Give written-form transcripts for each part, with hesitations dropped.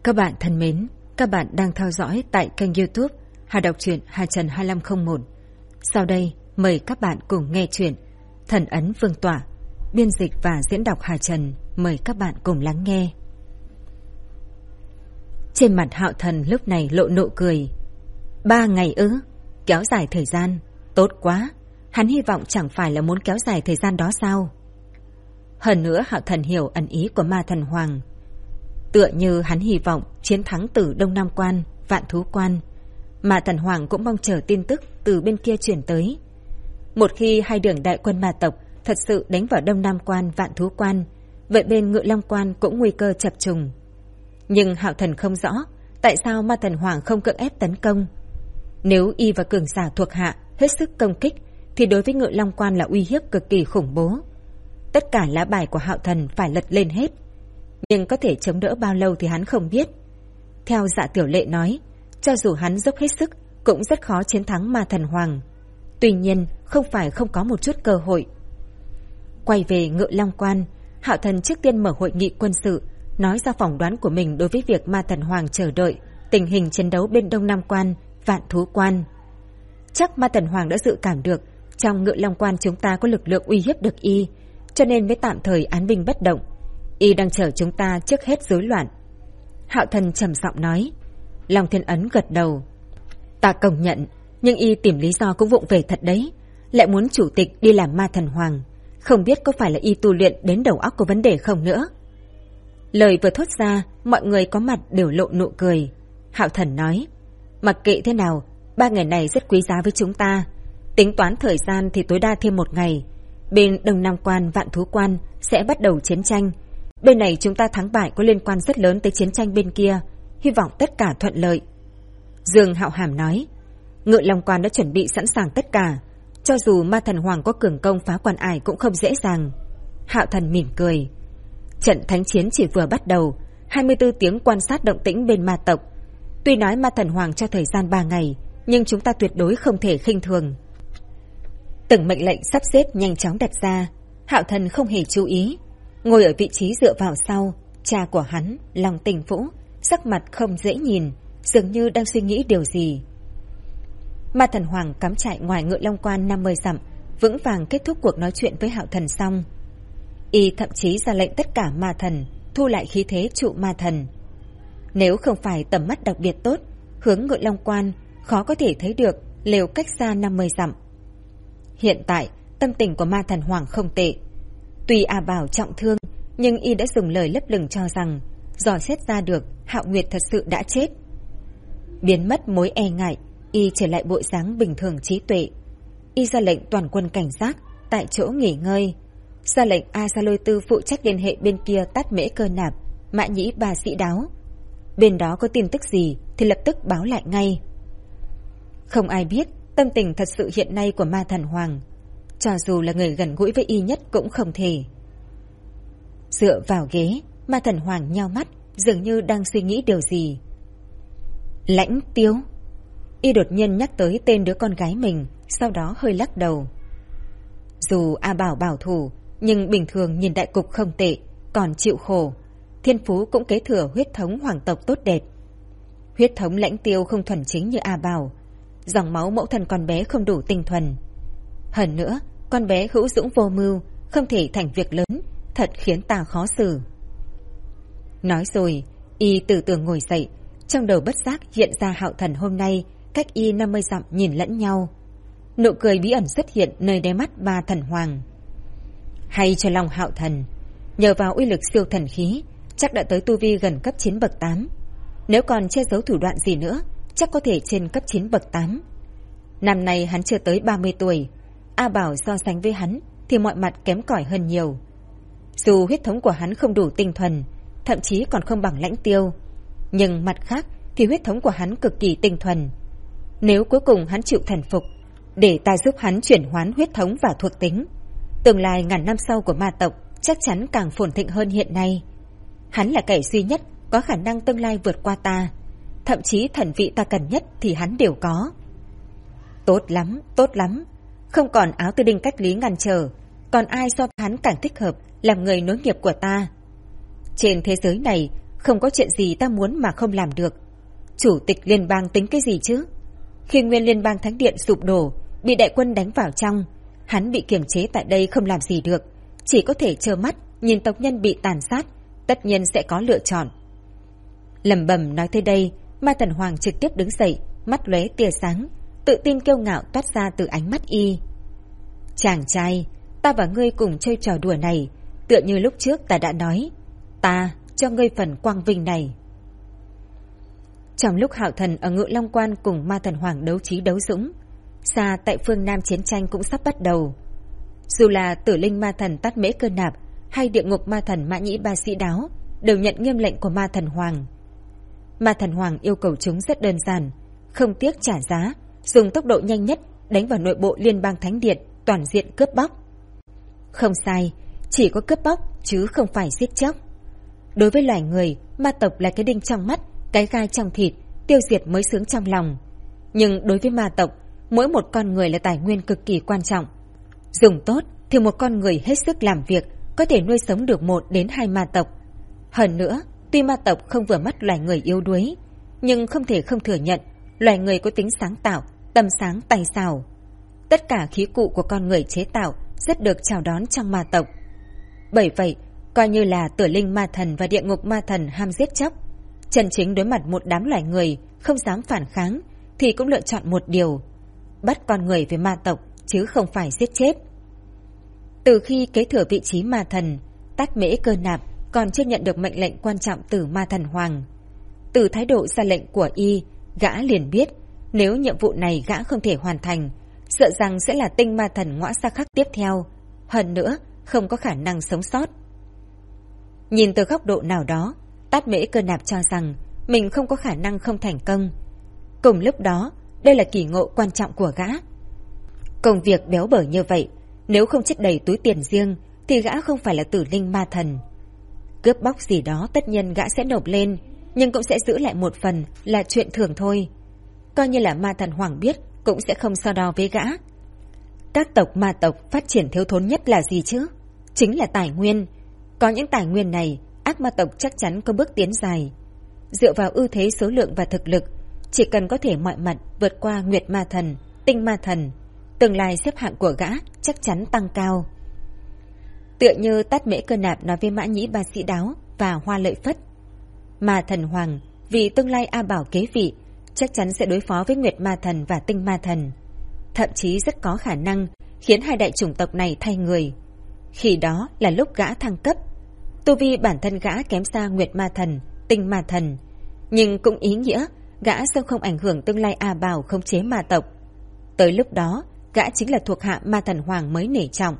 Các bạn thân mến, các bạn đang theo dõi tại kênh YouTube Hà Đọc Truyện Hà Trần 2501. Sau đây, mời các bạn cùng nghe truyện Thần Ấn Vương Tỏa, biên dịch và diễn đọc Hà Trần. Mời các bạn cùng lắng nghe. Trên mặt Hạo Thần lúc này lộ nụ cười. 3 ngày ư? Kéo dài thời gian, tốt quá. Hắn hy vọng chẳng phải là muốn kéo dài thời gian đó sao? Hơn nữa Hạo Thần hiểu ẩn ý của Ma Thần Hoàng. Tựa như hắn hy vọng chiến thắng từ Đông Nam Quan, Vạn Thú Quan. Ma Thần Hoàng cũng mong chờ tin tức từ bên kia chuyển tới. Một khi hai đường đại quân ma tộc thật sự đánh vào Đông Nam Quan, Vạn Thú Quan, vậy bên Ngự Long Quan cũng nguy cơ chập trùng. Nhưng Hạo Thần không rõ tại sao Ma Thần Hoàng không cưỡng ép tấn công. Nếu y và cường giả thuộc hạ hết sức công kích thì đối với Ngự Long Quan là uy hiếp cực kỳ khủng bố. Tất cả lá bài của Hạo Thần phải lật lên hết. Nhưng có thể chống đỡ bao lâu thì hắn không biết. Theo Dạ Tiểu Lệ nói, cho dù hắn dốc hết sức cũng rất khó chiến thắng Ma Thần Hoàng. Tuy nhiên không phải không có một chút cơ hội. Quay về Ngự Long Quan, Hạo Thần trước tiên mở hội nghị quân sự, nói ra phỏng đoán của mình đối với việc Ma Thần Hoàng chờ đợi tình hình chiến đấu bên Đông Nam Quan, Vạn Thú Quan. Chắc Ma Thần Hoàng đã dự cảm được trong Ngự Long Quan chúng ta có lực lượng uy hiếp được y, cho nên mới tạm thời án binh bất động. Y đang chờ chúng ta trước hết rối loạn. Hạo Thần trầm giọng nói. Long Thiên Ấn gật đầu. Ta công nhận, nhưng y tìm lý do cũng vụng về thật đấy. Lại muốn chủ tịch đi làm Ma Thần Hoàng, không biết có phải là y tu luyện đến đầu óc có vấn đề không nữa. Lời vừa thốt ra, mọi người có mặt đều lộ nụ cười. Hạo Thần nói, mặc kệ thế nào, 3 ngày này rất quý giá với chúng ta. Tính toán thời gian thì tối đa thêm 1 ngày. Bên Đông Nam Quan, Vạn Thú Quan sẽ bắt đầu chiến tranh. Bên này chúng ta thắng bại có liên quan rất lớn tới chiến tranh bên kia. Hy vọng tất cả thuận lợi. Dương Hạo Hàm nói, Ngự Long Quan đã chuẩn bị sẵn sàng tất cả. Cho dù Ma Thần Hoàng có cường công phá quan ải cũng không dễ dàng. Hạo Thần mỉm cười. Trận thánh chiến chỉ vừa bắt đầu, 24 tiếng quan sát động tĩnh bên ma tộc. Tuy nói Ma Thần Hoàng cho thời gian 3 ngày, nhưng chúng ta tuyệt đối không thể khinh thường. Từng mệnh lệnh sắp xếp nhanh chóng đặt ra. Hạo Thần không hề chú ý. Ngồi ở vị trí dựa vào sau, cha của hắn, Long Tình Vũ, sắc mặt không dễ nhìn, dường như đang suy nghĩ điều gì. Ma Thần Hoàng cắm trại ngoài Ngự Long Quan 50 dặm, vững vàng kết thúc cuộc nói chuyện với Hạo Thần xong. Y thậm chí ra lệnh tất cả ma thần thu lại khí thế trụ ma thần. Nếu không phải tầm mắt đặc biệt tốt, hướng Ngự Long Quan khó có thể thấy được lều cách xa 50 dặm. Hiện tại tâm tình của Ma Thần Hoàng không tệ. Tuy A Bảo trọng thương, nhưng y đã dùng lời lấp lửng cho rằng dò xét ra được Hạo Nguyệt thật sự đã chết. Biến mất mối e ngại, y trở lại bộ dáng bình thường trí tuệ. Y ra lệnh toàn quân cảnh giác, tại chỗ nghỉ ngơi. Ra lệnh A Sa Lôi Tư phụ trách liên hệ bên kia Tát Mễ Cơ Nạp, Mã Nhĩ Bà Sĩ Đáo. Bên đó có tin tức gì thì lập tức báo lại ngay. Không ai biết tâm tình thật sự hiện nay của Ma Thần Hoàng. Cho dù là người gần gũi với y nhất cũng không thể. Dựa vào ghế, Ma Thần Hoàng nhao mắt, dường như đang suy nghĩ điều gì. Lãnh Tiêu. Y đột nhiên nhắc tới tên đứa con gái mình, sau đó hơi lắc đầu. Dù A Bảo bảo thủ, nhưng bình thường nhìn đại cục không tệ, còn chịu khổ. Thiên phú cũng kế thừa huyết thống hoàng tộc tốt đẹp. Huyết thống Lãnh Tiêu không thuần chính như A Bảo. Dòng máu mẫu thân con bé không đủ tinh thuần. Hơn nữa, con bé hữu dũng vô mưu, không thể thành việc lớn, thật khiến ta khó xử. Nói rồi, y từ từ ngồi dậy, trong đầu bất giác hiện ra Hạo Thần hôm nay cách y 50 dặm nhìn lẫn nhau. Nụ cười bí ẩn xuất hiện nơi đáy mắt Ma Thần Hoàng. Hay cho lòng Hạo Thần, nhờ vào uy lực siêu thần khí, chắc đã tới tu vi gần cấp 9 bậc 8. Nếu còn che giấu thủ đoạn gì nữa, chắc có thể trên cấp 9 bậc 8. Năm nay hắn chưa tới 30 tuổi. A Bảo so sánh với hắn thì mọi mặt kém cỏi hơn nhiều. Dù huyết thống của hắn không đủ tinh thuần, thậm chí còn không bằng Lãnh Tiêu, nhưng mặt khác thì huyết thống của hắn cực kỳ tinh thuần. Nếu cuối cùng hắn chịu thần phục, để ta giúp hắn chuyển hoán huyết thống và thuộc tính, tương lai ngàn năm sau của ma tộc chắc chắn càng phồn thịnh hơn hiện nay. Hắn là kẻ duy nhất có khả năng tương lai vượt qua ta, thậm chí thần vị ta cần nhất thì hắn đều có. Tốt lắm, tốt lắm. Không còn áo tư đinh cách lý ngăn trở, còn ai so với hắn càng thích hợp làm người nối nghiệp của ta. Trên thế giới này không có chuyện gì ta muốn mà không làm được. Chủ tịch liên bang tính cái gì chứ? Khi nguyên liên bang thánh điện sụp đổ, bị đại quân đánh vào trong, hắn bị kiềm chế tại đây không làm gì được, chỉ có thể trơ mắt nhìn tộc nhân bị tàn sát, tất nhiên sẽ có lựa chọn. Lẩm bẩm nói tới đây, Ma Thần Hoàng trực tiếp đứng dậy, mắt lóe tia sáng, tự tin kiêu ngạo toát ra từ ánh mắt y. Chàng trai, ta và ngươi cùng chơi trò đùa này, tựa như lúc trước ta đã nói, ta cho ngươi phần quang vinh này. Trong lúc Hạo Thần ở Ngự Long Quan cùng Ma Thần Hoàng đấu trí đấu dũng, xa tại phương Nam chiến tranh cũng sắp bắt đầu. Dù là Tử Linh Ma Thần Tát Mễ Cơ Nạp hay Địa Ngục Ma Thần Mã Nhĩ Ba Sĩ Đáo đều nhận nghiêm lệnh của Ma Thần Hoàng. Ma Thần Hoàng yêu cầu chúng rất đơn giản, không tiếc trả giá, dùng tốc độ nhanh nhất đánh vào nội bộ Liên bang Thánh Điện, toàn diện cướp bóc. Không sai, chỉ có cướp bóc chứ không phải giết chóc. Đối với loài người, ma tộc là cái đinh trong mắt, cái gai trong thịt, tiêu diệt mới sướng trong lòng. Nhưng đối với ma tộc, mỗi một con người là tài nguyên cực kỳ quan trọng. Dùng tốt thì một con người hết sức làm việc có thể nuôi sống được 1 đến 2 ma tộc. Hơn nữa, tuy ma tộc không vừa mắt loài người yếu đuối, nhưng không thể không thừa nhận loài người có tính sáng tạo, tâm sáng tay xảo. Tất cả khí cụ của con người chế tạo rất được chào đón trong ma tộc. Bởi vậy, coi như là Tử Linh Ma Thần và Địa Ngục Ma Thần ham giết chóc, chân chính đối mặt một đám loài người không dám phản kháng thì cũng lựa chọn một điều: bắt con người với ma tộc chứ không phải giết chết. Từ khi kế thừa vị trí ma thần, Tát Mễ Cơ Nạp còn chưa nhận được mệnh lệnh quan trọng từ Ma Thần Hoàng. Từ thái độ ra lệnh của y, gã liền biết nếu nhiệm vụ này gã không thể hoàn thành, sợ rằng sẽ là tinh ma thần ngõa xa khắc tiếp theo, hơn nữa không có khả năng sống sót. Nhìn từ góc độ nào đó, Tát Mễ Cơ Nạp cho rằng mình không có khả năng không thành công. Cùng lúc đó, đây là kỳ ngộ quan trọng của gã. Công việc béo bở như vậy, nếu không chất đầy túi tiền riêng thì gã không phải là Tử Linh Ma Thần. Cướp bóc gì đó tất nhiên gã sẽ nộp lên, nhưng cũng sẽ giữ lại một phần là chuyện thường thôi. Coi như là Ma Thần Hoàng biết cũng sẽ không so đo với gã. Các tộc ma tộc phát triển thiếu thốn nhất là gì chứ? Chính là tài nguyên. Có những tài nguyên này, ác ma tộc chắc chắn có bước tiến dài. Dựa vào ưu thế số lượng và thực lực, chỉ cần có thể mọi mặt vượt qua Nguyệt Ma Thần, Tinh Ma Thần, tương lai xếp hạng của gã chắc chắn tăng cao. Tựa như Tát Mễ Cơ Nạp nói với Mã Nhĩ Ba Sĩ Đáo và Hoa Lợi Phất, Ma Thần Hoàng vì tương lai A Bảo kế vị chắc chắn sẽ đối phó với Nguyệt Ma Thần và Tinh Ma Thần, thậm chí rất có khả năng khiến 2 đại chủng tộc này thay người. Khi đó là lúc gã thăng cấp. Tu vi bản thân gã kém xa Nguyệt Ma Thần, Tinh Ma Thần, nhưng cũng ý nghĩa gã sẽ không ảnh hưởng tương lai A Bảo khống chế ma tộc. Tới lúc đó, gã chính là thuộc hạ Ma Thần Hoàng mới nể trọng.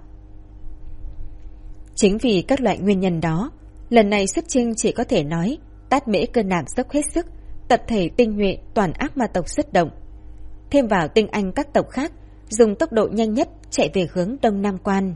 Chính vì các loại nguyên nhân đó, lần này xuất chinh chỉ có thể nói Tát Mễ Cơ Nạp dốc hết sức, tập thể tinh nhuệ toàn ác ma tộc xuất động. Thêm vào tinh anh các tộc khác, dùng tốc độ nhanh nhất chạy về hướng Đông Nam Quan.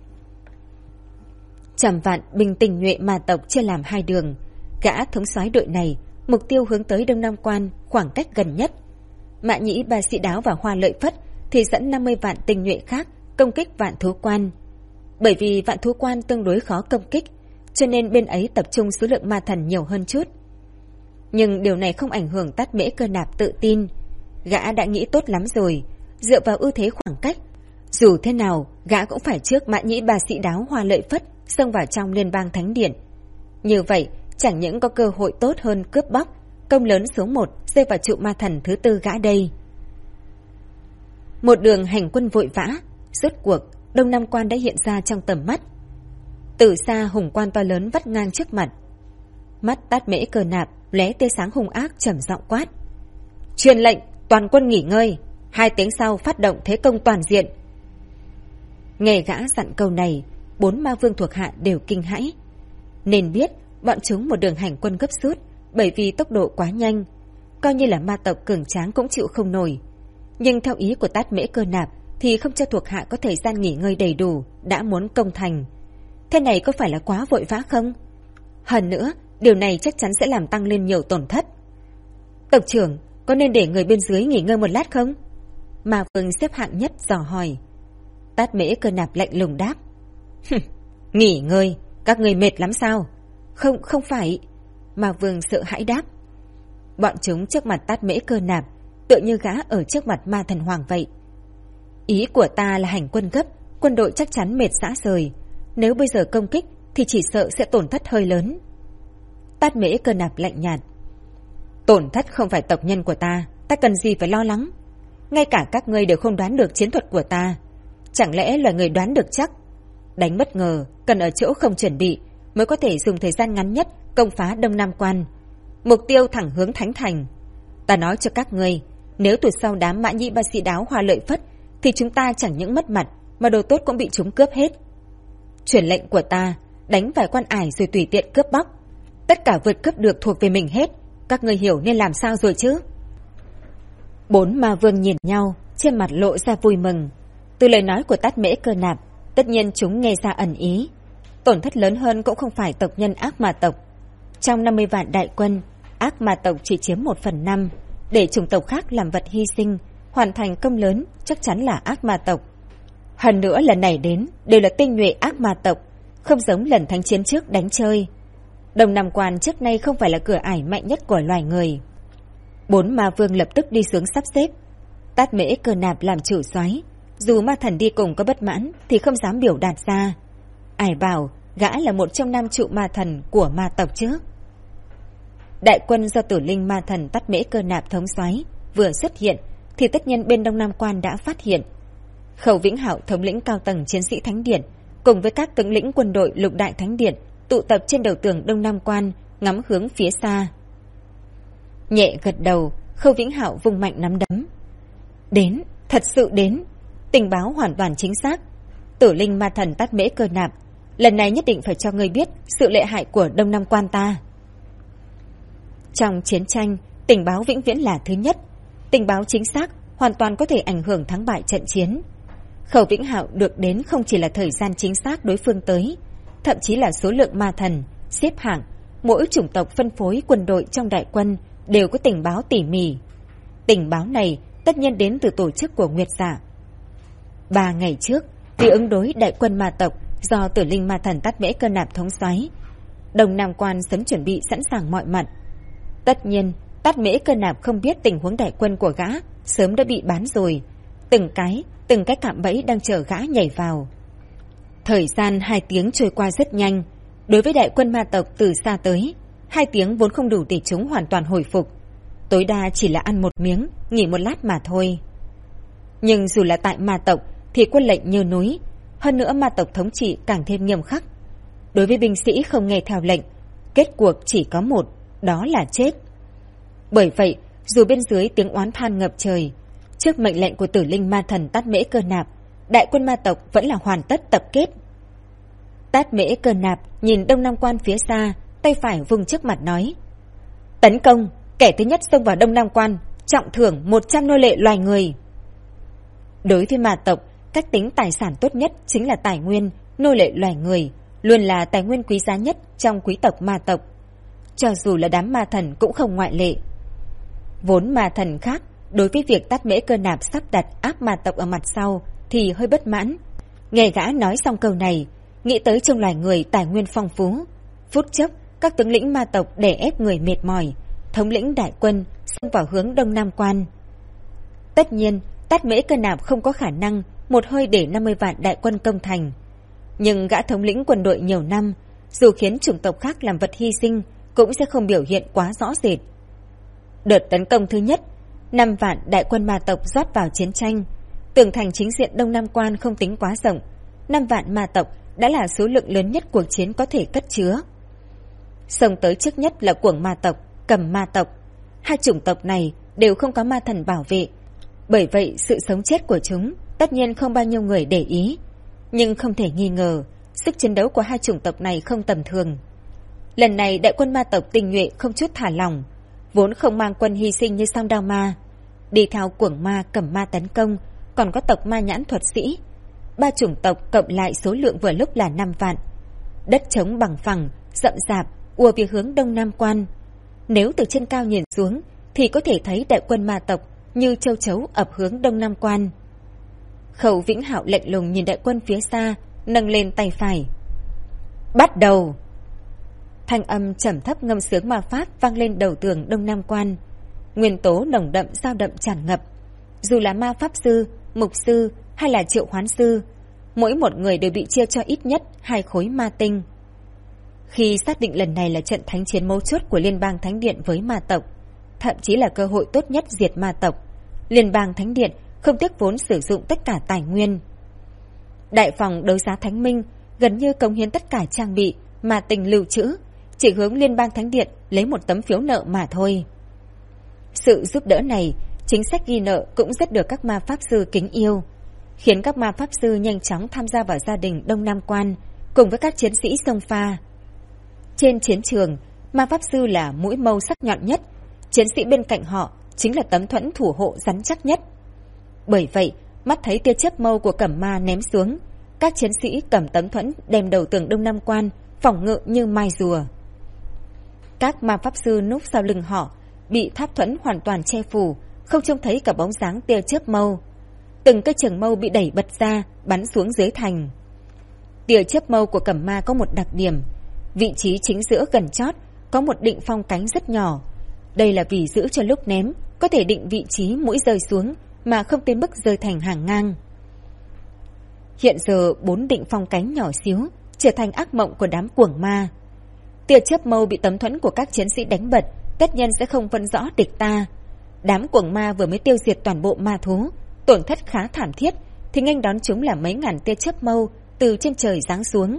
Trăm vạn binh tinh nhuệ ma tộc chia làm 2 đường, gã thống soái đội này mục tiêu hướng tới Đông Nam Quan khoảng cách gần nhất. Mã Nhĩ Ba Sĩ Đáo và Hoa Lợi Phất thì dẫn 50 vạn tinh nhuệ khác công kích Vạn Thú Quan. Bởi vì Vạn Thú Quan tương đối khó công kích, cho nên bên ấy tập trung số lượng ma thần nhiều hơn chút. Nhưng điều này không ảnh hưởng Tát Mễ Cơ Nạp tự tin. Gã đã nghĩ tốt lắm rồi, dựa vào ưu thế khoảng cách, dù thế nào gã cũng phải trước Mã Nhĩ Ba Sĩ Đáo Hoa Lợi Phất xông vào trong Liên bang Thánh Điện. Như vậy chẳng những có cơ hội tốt hơn cướp bóc, công lớn số 1 rơi vào trụ ma thần thứ 4 gã đây. Một đường hành quân vội vã, rốt cuộc Đông Nam Quan đã hiện ra trong tầm mắt. Từ xa hùng quan to lớn vắt ngang trước mặt. Mắt Tát Mễ Cơ Nạp lóe tia sáng hung ác trầm giọng quát: truyền lệnh toàn quân nghỉ ngơi, 2 tiếng sau phát động thế công toàn diện. Nghe gã dặn câu này, 4 ma vương thuộc hạ đều kinh hãi. Nên biết bọn chúng một đường hành quân gấp rút, bởi vì tốc độ quá nhanh, coi như là ma tộc cường tráng cũng chịu không nổi. Nhưng theo ý của Tát Mễ Cơ Nạp thì không cho thuộc hạ có thời gian nghỉ ngơi đầy đủ, đã muốn công thành. Thế này có phải là quá vội vã không? Hơn nữa, điều này chắc chắn sẽ làm tăng lên nhiều tổn thất. Tộc trưởng, có nên để người bên dưới nghỉ ngơi một lát không? Ma vương xếp hạng nhất dò hỏi. Tát Mễ Cơ Nạp lạnh lùng đáp: nghỉ ngơi, các người mệt lắm sao? Không phải. Ma Vương sợ hãi đáp. Bọn chúng trước mặt Tát Mễ Cơ Nạp tựa như gã ở trước mặt Ma Thần Hoàng vậy. Ý của ta là hành quân gấp, quân đội chắc chắn mệt rã rời. Nếu bây giờ công kích thì chỉ sợ sẽ tổn thất hơi lớn. Tát Mễ Cơ Nạp lạnh nhạt. Tổn thất không phải tộc nhân của ta cần gì phải lo lắng. Ngay cả các ngươi đều không đoán được chiến thuật của ta. Chẳng lẽ là người đoán được chắc? Đánh bất ngờ, cần ở chỗ không chuẩn bị, mới có thể dùng thời gian ngắn nhất công phá Đông Nam Quan. Mục tiêu thẳng hướng Thánh Thành. Ta nói cho các ngươi, nếu từ sau đám Mã Nhĩ Ba Sĩ Đáo Hoa Lợi Phất, thì chúng ta chẳng những mất mặt, mà đồ tốt cũng bị chúng cướp hết. Truyền lệnh của ta, đánh vài quan ải rồi tùy tiện cướp bóc. Tất cả vượt cướp được thuộc về mình hết. Các ngươi hiểu nên làm sao rồi chứ? Bốn ma vương nhìn nhau, trên mặt lộ ra vui mừng. Từ lời nói của Tát Mễ Cơ Nạp, tất nhiên chúng nghe ra ẩn ý. Tổn thất lớn hơn cũng không phải tộc nhân ác ma tộc. Trong 50 vạn đại quân, ác ma tộc chỉ chiếm 1/5, để chủng tộc khác làm vật hy sinh, hoàn thành công lớn chắc chắn là ác ma tộc. Hơn nữa lần này đến đều là tinh nhuệ ác ma tộc, không giống lần thánh chiến trước đánh chơi. Đông Nam Quan trước nay không phải là cửa ải mạnh nhất của loài người. Bốn ma vương lập tức đi xuống sắp xếp. Tát Mễ Cơ Nạp làm chủ soái, dù Ma Thần đi cùng có bất mãn thì không dám biểu đạt ra. Ai bảo gã là một trong 5 trụ ma thần của ma tộc chứ. Đại quân do Tử Linh Ma Thần Tát Mễ Cơ Nạp thống soái vừa xuất hiện thì tất nhiên bên Đông Nam Quan đã phát hiện. Khẩu Vĩnh Hạo thống lĩnh cao tầng chiến sĩ Thánh Điện cùng với các tướng lĩnh quân đội Lục Đại Thánh Điện tụ tập trên đầu tường Đông Nam Quan, ngắm hướng phía xa. Nhẹ gật đầu, Khâu Vĩnh Hạo vung mạnh nắm đấm. Đến, thật sự đến. Tình báo hoàn toàn chính xác. Tử Linh Ma Thần Tát Mễ Cơ Nạp, lần này nhất định phải cho ngươi biết sự lợi hại của Đông Nam Quan ta. Trong chiến tranh, tình báo vĩnh viễn là thứ nhất. Tình báo chính xác hoàn toàn có thể ảnh hưởng thắng bại trận chiến. Khâu Vĩnh Hạo được đến không chỉ là thời gian chính xác đối phương tới, thậm chí là số lượng ma thần, xếp hạng, mỗi chủng tộc phân phối quân đội trong đại quân đều có tình báo tỉ mỉ. Tình báo này tất nhiên đến từ tổ chức của Nguyệt Giả. 3 ngày trước, vì ứng đối đại quân ma tộc do Tử Linh Ma Thần Tát Mễ Cơ Nạp thống soái, Đông Nam Quan sớm chuẩn bị sẵn sàng mọi mặt. Tất nhiên, Tát Mễ Cơ Nạp không biết tình huống đại quân của gã sớm đã bị bán rồi. Từng cái cạm bẫy đang chờ gã nhảy vào. Thời gian 2 tiếng trôi qua rất nhanh. Đối với đại quân ma tộc từ xa tới, 2 tiếng vốn không đủ để chúng hoàn toàn hồi phục. Tối đa chỉ là ăn một miếng, nghỉ một lát mà thôi. Nhưng dù là tại ma tộc thì quân lệnh như núi. Hơn nữa ma tộc thống trị càng thêm nghiêm khắc. Đối với binh sĩ không nghe theo lệnh, kết cuộc chỉ có một, đó là chết. Bởi vậy, dù bên dưới tiếng oán than ngập trời, trước mệnh lệnh của Tử Linh Ma Thần Tát Mễ Cơ Nạp, đại quân ma tộc vẫn là hoàn tất tập kết. Tát Mễ Cơ Nạp nhìn Đông Nam Quan phía xa, tay phải vùng trước mặt nói: Tấn công, kẻ thứ nhất xông vào Đông Nam Quan, trọng thưởng 100 nô lệ loài người. Đối với ma tộc, cách tính tài sản tốt nhất chính là tài nguyên, nô lệ loài người, luôn là tài nguyên quý giá nhất trong quý tộc ma tộc. Cho dù là đám ma thần cũng không ngoại lệ. Vốn ma thần khác, đối với việc Tát Mễ Cơ Nạp sắp đặt áp ma tộc ở mặt sau thì hơi bất mãn. Nghe gã nói xong câu này, nghĩ tới trong loài người tài nguyên phong phú. Phút chốc, các tướng lĩnh ma tộc đè ép người mệt mỏi, thống lĩnh đại quân xông vào hướng Đông Nam Quan. Tất nhiên, Tát Mễ Cơ Nạp không có khả năng một hơi để 50 vạn đại quân công thành. Nhưng gã thống lĩnh quân đội nhiều năm, dù khiến chủng tộc khác làm vật hy sinh, cũng sẽ không biểu hiện quá rõ rệt. Đợt tấn công thứ nhất, 5 vạn đại quân ma tộc rót vào chiến tranh. Tường thành chính diện Đông Nam Quan không tính quá rộng, 5 vạn ma tộc đã là số lượng lớn nhất cuộc chiến có thể cất chứa. Xông tới trước nhất là Cuồng Ma tộc, Cầm Ma tộc. Hai chủng tộc này đều không có ma thần bảo vệ, bởi vậy sự sống chết của chúng tất nhiên không bao nhiêu người để ý. Nhưng không thể nghi ngờ, sức chiến đấu của hai chủng tộc này không tầm thường. Lần này đại quân ma tộc tinh nhuệ không chút thả lỏng, vốn không mang quân hy sinh như Song Đao Ma, đi theo Cuồng Ma, Cầm Ma tấn công, còn có tộc Ma Nhãn thuật sĩ. 3 chủng tộc cộng lại số lượng vừa lúc là 5 vạn. Đất trống bằng phẳng, rậm rạp, ùa về hướng Đông Nam Quan. Nếu từ trên cao nhìn xuống thì có thể thấy đại quân ma tộc như châu chấu ập hướng Đông Nam Quan. Khẩu Vĩnh Hạo lạnh lùng nhìn đại quân phía xa, nâng lên tay phải. Bắt đầu! Thanh âm trầm thấp ngâm sướng ma pháp vang lên đầu tường Đông Nam Quan. Nguyên tố nồng đậm dao đậm tràn ngập. Dù là ma pháp sư, mục sư hay là triệu hoán sư, mỗi một người đều bị chia cho ít nhất 2 khối ma tinh. Khi xác định lần này là trận thánh chiến mấu chốt của Liên bang Thánh Điện với ma tộc, thậm chí là cơ hội tốt nhất diệt ma tộc, Liên bang Thánh Điện không tiếc vốn sử dụng tất cả tài nguyên. Đại phòng đấu giá Thánh Minh gần như cống hiến tất cả trang bị mà tình lưu trữ, chỉ hướng Liên bang Thánh Điện lấy một tấm phiếu nợ mà thôi. Sự giúp đỡ này, chính sách ghi nợ cũng rất được các ma pháp sư kính yêu, khiến các ma pháp sư nhanh chóng tham gia vào gia đình Đông Nam Quan cùng với các chiến sĩ xông pha. Trên chiến trường, ma pháp sư là mũi mâu sắc nhọn nhất, chiến sĩ bên cạnh họ chính là tấm thuẫn thủ hộ rắn chắc nhất. Bởi vậy, mắt thấy tia chớp mâu của Cẩm Ma ném xuống, các chiến sĩ cầm tấm thuẫn đem đầu tường Đông Nam Quan phòng ngự như mai rùa. Các ma pháp sư núp sau lưng họ bị tháp thuẫn hoàn toàn che phủ, không trông thấy cả bóng dáng tia chớp mâu. Từng cây trường mâu bị đẩy bật ra, bắn xuống dưới thành. Tia chớp mâu của Cẩm Ma có một đặc điểm, vị trí chính giữa gần chót có một định phong cánh rất nhỏ. Đây là vì giữ cho lúc ném có thể định vị trí mũi rơi xuống mà không tới mức rơi thành hàng ngang. Hiện giờ 4 định phong cánh nhỏ xíu trở thành ác mộng của đám cuồng ma. Tia chớp mâu bị tấm thuẫn của các chiến sĩ đánh bật, tất nhiên sẽ không phân rõ địch ta. Đám cuồng ma vừa mới tiêu diệt toàn bộ ma thú, tổn thất khá thảm thiết, thì nghênh đón chúng là mấy ngàn tia chớp mâu từ trên trời giáng xuống.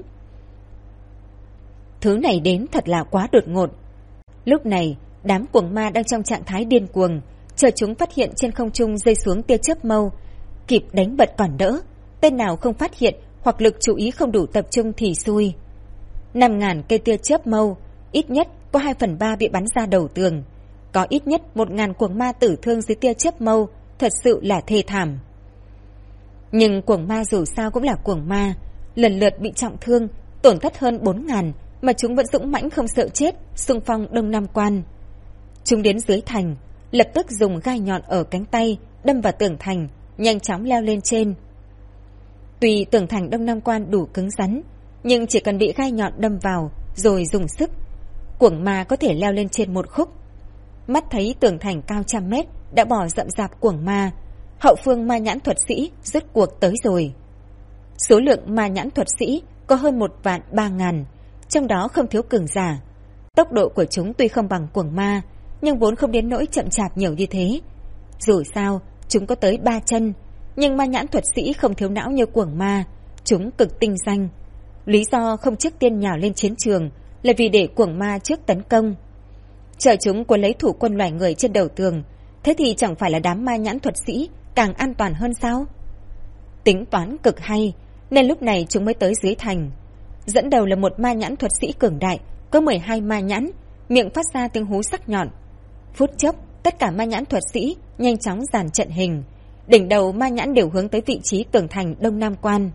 Thứ này đến thật là quá đột ngột. Lúc này, đám cuồng ma đang trong trạng thái điên cuồng, chờ chúng phát hiện trên không trung rơi xuống tia chớp mâu, kịp đánh bật còn đỡ, tên nào không phát hiện hoặc lực chú ý không đủ tập trung thì xui. 5.000 cây tia chớp mâu, ít nhất có 2/3 bị bắn ra đầu tường. Có ít nhất 1.000 cuồng ma tử thương dưới tia chớp mâu, thật sự là thê thảm. Nhưng cuồng ma dù sao cũng là cuồng ma, lần lượt bị trọng thương, tổn thất hơn 4.000 mà chúng vẫn dũng mãnh không sợ chết, xung phong Đông Nam Quan. Chúng đến dưới thành, lập tức dùng gai nhọn ở cánh tay đâm vào tường thành, nhanh chóng leo lên trên. Tuy tường thành Đông Nam Quan đủ cứng rắn, nhưng chỉ cần bị gai nhọn đâm vào rồi dùng sức, cuồng ma có thể leo lên trên một khúc. Mắt thấy tường thành cao trăm mét đã bỏ rậm rạp cuồng ma, hậu phương ma nhãn thuật sĩ rốt cuộc tới rồi. Số lượng ma nhãn thuật sĩ có hơn 1.300.000, trong đó không thiếu cường giả. Tốc độ của chúng tuy không bằng cuồng ma, nhưng vốn không đến nỗi chậm chạp nhiều như thế. Dù sao, chúng có tới 3 chân, nhưng ma nhãn thuật sĩ không thiếu não như cuồng ma, chúng cực tinh danh. Lý do không trước tiên nhào lên chiến trường là vì để cuồng ma trước tấn công. Chờ chúng cuốn lấy thủ quân loài người trên đầu tường, thế thì chẳng phải là đám ma nhãn thuật sĩ càng an toàn hơn sao? Tính toán cực hay, nên lúc này chúng mới tới dưới thành. Dẫn đầu là một ma nhãn thuật sĩ cường đại, có 12 ma nhãn, miệng phát ra tiếng hú sắc nhọn. Phút chốc, tất cả ma nhãn thuật sĩ nhanh chóng dàn trận hình. Đỉnh đầu ma nhãn đều hướng tới vị trí tường thành Đông Nam Quan.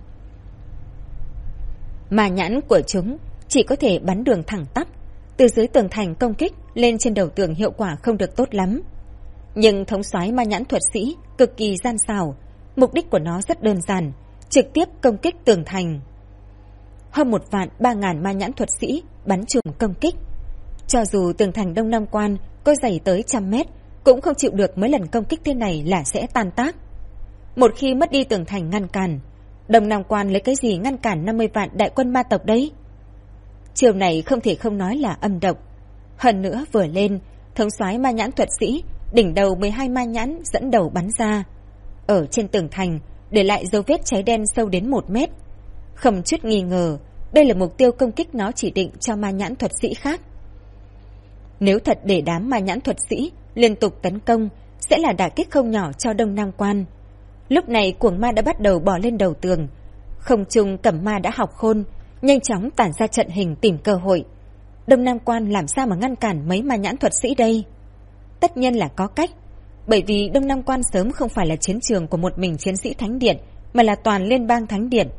Ma nhãn của chúng chỉ có thể bắn đường thẳng tắp, từ dưới tường thành công kích lên trên đầu tường hiệu quả không được tốt lắm. Nhưng thống soái ma nhãn thuật sĩ cực kỳ gian xảo, mục đích của nó rất đơn giản, trực tiếp công kích tường thành. Hơn 1.300.000 ma nhãn thuật sĩ bắn trùm công kích. Cho dù tường thành Đông Nam Quan có dày tới 100 mét, cũng không chịu được mấy lần công kích thế này là sẽ tan tác. Một khi mất đi tường thành ngăn cản, Đông Nam Quan lấy cái gì ngăn cản 50 vạn đại quân ma tộc đấy? Chiều này không thể không nói là âm độc. Hơn nữa vừa lên, thống soái ma nhãn thuật sĩ đỉnh đầu 12 ma nhãn dẫn đầu bắn ra. Ở trên tường thành để lại dấu vết cháy đen sâu đến 1 mét. Không chút nghi ngờ, đây là mục tiêu công kích nó chỉ định cho ma nhãn thuật sĩ khác. Nếu thật để đám ma nhãn thuật sĩ liên tục tấn công, sẽ là đả kích không nhỏ cho Đông Nam Quan. Lúc này cuồng ma đã bắt đầu bò lên đầu tường. Không trung Cẩm Ma đã học khôn, nhanh chóng tản ra trận hình tìm cơ hội. Đông Nam Quan làm sao mà ngăn cản mấy ma nhãn thuật sĩ đây? Tất nhiên là có cách, bởi vì Đông Nam Quan sớm không phải là chiến trường của một mình chiến sĩ Thánh Điện, mà là toàn liên bang Thánh Điện.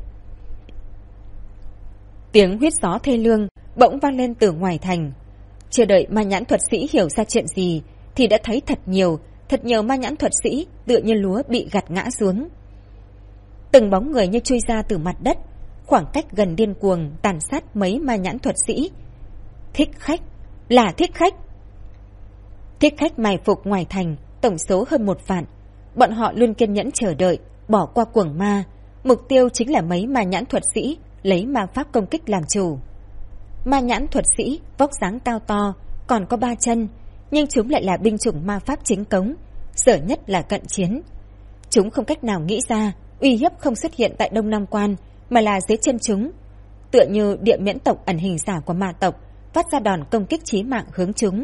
Tiếng huýt gió thê lương bỗng vang lên từ ngoài thành. Chưa đợi ma nhãn thuật sĩ hiểu ra chuyện gì thì đã thấy thật nhiều ma nhãn thuật sĩ tựa như lúa bị gặt ngã xuống. Từng bóng người như chui ra từ mặt đất, khoảng cách gần điên cuồng tàn sát mấy ma nhãn thuật sĩ. Thích khách, là thích khách. Thích khách mai phục ngoài thành, tổng số hơn 1 vạn. Bọn họ luôn kiên nhẫn chờ đợi, bỏ qua cuồng ma. Mục tiêu chính là mấy ma nhãn thuật sĩ, lấy ma pháp công kích làm chủ. Ma nhãn thuật sĩ, vóc dáng cao to, còn có 3 chân, nhưng chúng lại là binh chủng ma pháp chính cống, sợ nhất là cận chiến. Chúng không cách nào nghĩ ra uy hiếp không xuất hiện tại Đông Nam Quan, mà là dưới chân chúng. Tựa như địa miễn tộc ẩn hình giả của ma tộc, phát ra đòn công kích chí mạng hướng chúng.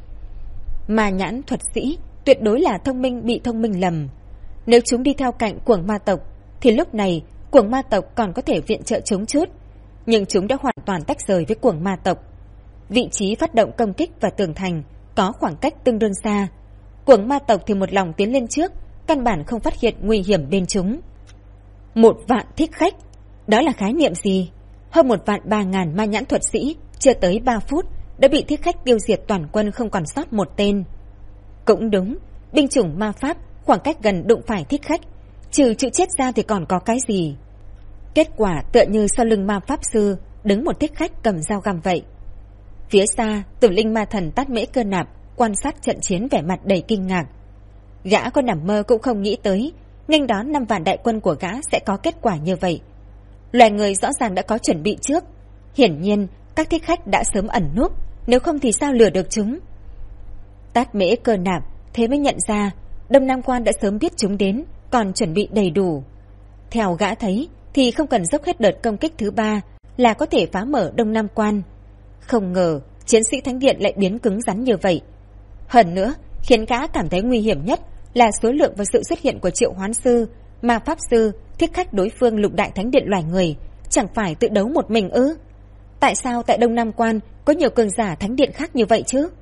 Ma nhãn thuật sĩ tuyệt đối là thông minh bị thông minh lầm. Nếu chúng đi theo cạnh cuồng ma tộc, thì lúc này cuồng ma tộc còn có thể viện trợ chúng chút, nhưng chúng đã hoàn toàn tách rời với cuồng ma tộc. Vị trí phát động công kích và tường thành có khoảng cách tương đương xa. Cuồng ma tộc thì một lòng tiến lên trước, căn bản không phát hiện nguy hiểm bên chúng. 1 vạn thích khách, đó là khái niệm gì? Hơn 1.300.000 ma nhãn thuật sĩ, chưa tới 3 phút đã bị thích khách tiêu diệt toàn quân, không còn sót một tên. Cũng đúng, binh chủng ma pháp khoảng cách gần đụng phải thích khách, trừ chữ chết ra thì còn có cái gì? Kết quả tựa như sau lưng ma pháp sư đứng một thích khách cầm dao găm vậy. Phía xa, tử linh ma thần Tát Mễ Cơ Nạp quan sát trận chiến vẻ mặt đầy kinh ngạc. Gã có nằm mơ cũng không nghĩ tới nghênh đón 5 vạn đại quân của gã sẽ có kết quả như vậy. Loài người rõ ràng đã có chuẩn bị trước. Hiển nhiên các thích khách đã sớm ẩn núp, nếu không thì sao lừa được chúng? Tát Mễ Cơ Nạp thế mới nhận ra Đông Nam Quan đã sớm biết chúng đến, còn chuẩn bị đầy đủ. Theo gã thấy thì không cần dốc hết đợt công kích thứ 3 là có thể phá mở Đông Nam Quan. Không ngờ chiến sĩ Thánh Điện lại biến cứng rắn như vậy. Hơn nữa, khiến gã cảm thấy nguy hiểm nhất là số lượng và sự xuất hiện của triệu hoán sư, ma pháp sư, thích khách đối phương Lục Đại Thánh Điện loài người. Chẳng phải tự đấu một mình ư? Tại sao tại Đông Nam Quan có nhiều cường giả Thánh Điện khác như vậy chứ?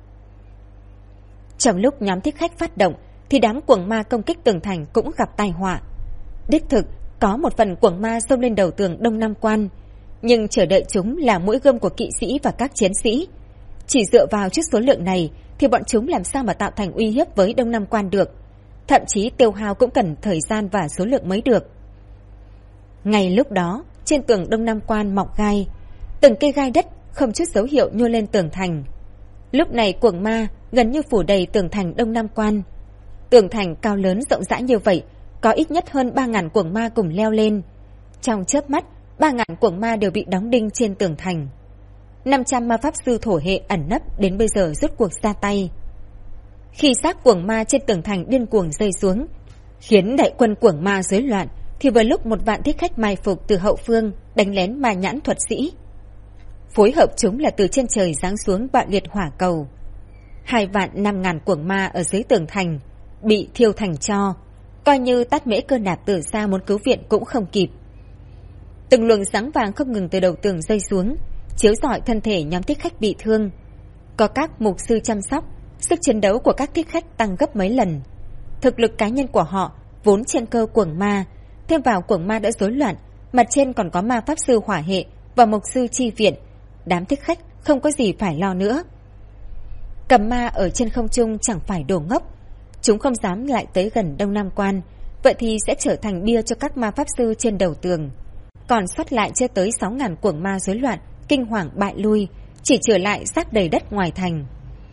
Trong lúc nhóm thích khách phát động thì đám cuồng ma công kích tường thành cũng gặp tai họa. Đích thực có một phần cuồng ma xông lên đầu tường Đông Nam Quan, nhưng chờ đợi chúng là mũi gươm của kỵ sĩ và các chiến sĩ. Chỉ dựa vào chút số lượng này thì bọn chúng làm sao mà tạo thành uy hiếp với Đông Nam Quan được. Thậm chí tiêu hao cũng cần thời gian và số lượng mới được. Ngay lúc đó, trên tường Đông Nam Quan mọc gai, từng cây gai đất không chút dấu hiệu nhô lên tường thành. Lúc này cuồng ma gần như phủ đầy tường thành Đông Nam Quan. Tường thành cao lớn rộng rãi như vậy, có ít nhất hơn 3.000 cuồng ma cùng leo lên. Trong chớp mắt, 3.000 cuồng ma đều bị đóng đinh trên tường thành. 500 ma pháp sư thổ hệ ẩn nấp đến bây giờ rốt cuộc ra tay. Khi xác cuồng ma trên tường thành điên cuồng rơi xuống, khiến đại quân cuồng ma rối loạn, thì vừa lúc 1 vạn thích khách mai phục từ hậu phương đánh lén ma nhãn thuật sĩ. Phối hợp chúng là từ trên trời giáng xuống bạo liệt hỏa cầu. 2.500.000 cuồng ma ở dưới tường thành bị thiêu thành tro, coi như Tát Mễ Cơ Nạp từ xa muốn cứu viện cũng không kịp. Từng luồng sáng vàng không ngừng từ đầu tường rơi xuống, chiếu rọi thân thể nhóm thích khách bị thương. Có các mục sư chăm sóc, sức chiến đấu của các thích khách tăng gấp mấy lần. Thực lực cá nhân của họ vốn trên cơ cuồng ma, thêm vào cuồng ma đã rối loạn, mặt trên còn có ma pháp sư hỏa hệ và mục sư chi viện, đám thích khách không có gì phải lo nữa. Cầm ma ở trên không trung chẳng phải đồ ngốc, chúng không dám lại tới gần Đông Nam Quan, vậy thì sẽ trở thành bia cho các ma pháp sư trên đầu tường. Còn sót lại chưa tới 6.000 cuồng ma rối loạn, kinh hoàng bại lui, chỉ trở lại xác đầy đất ngoài thành.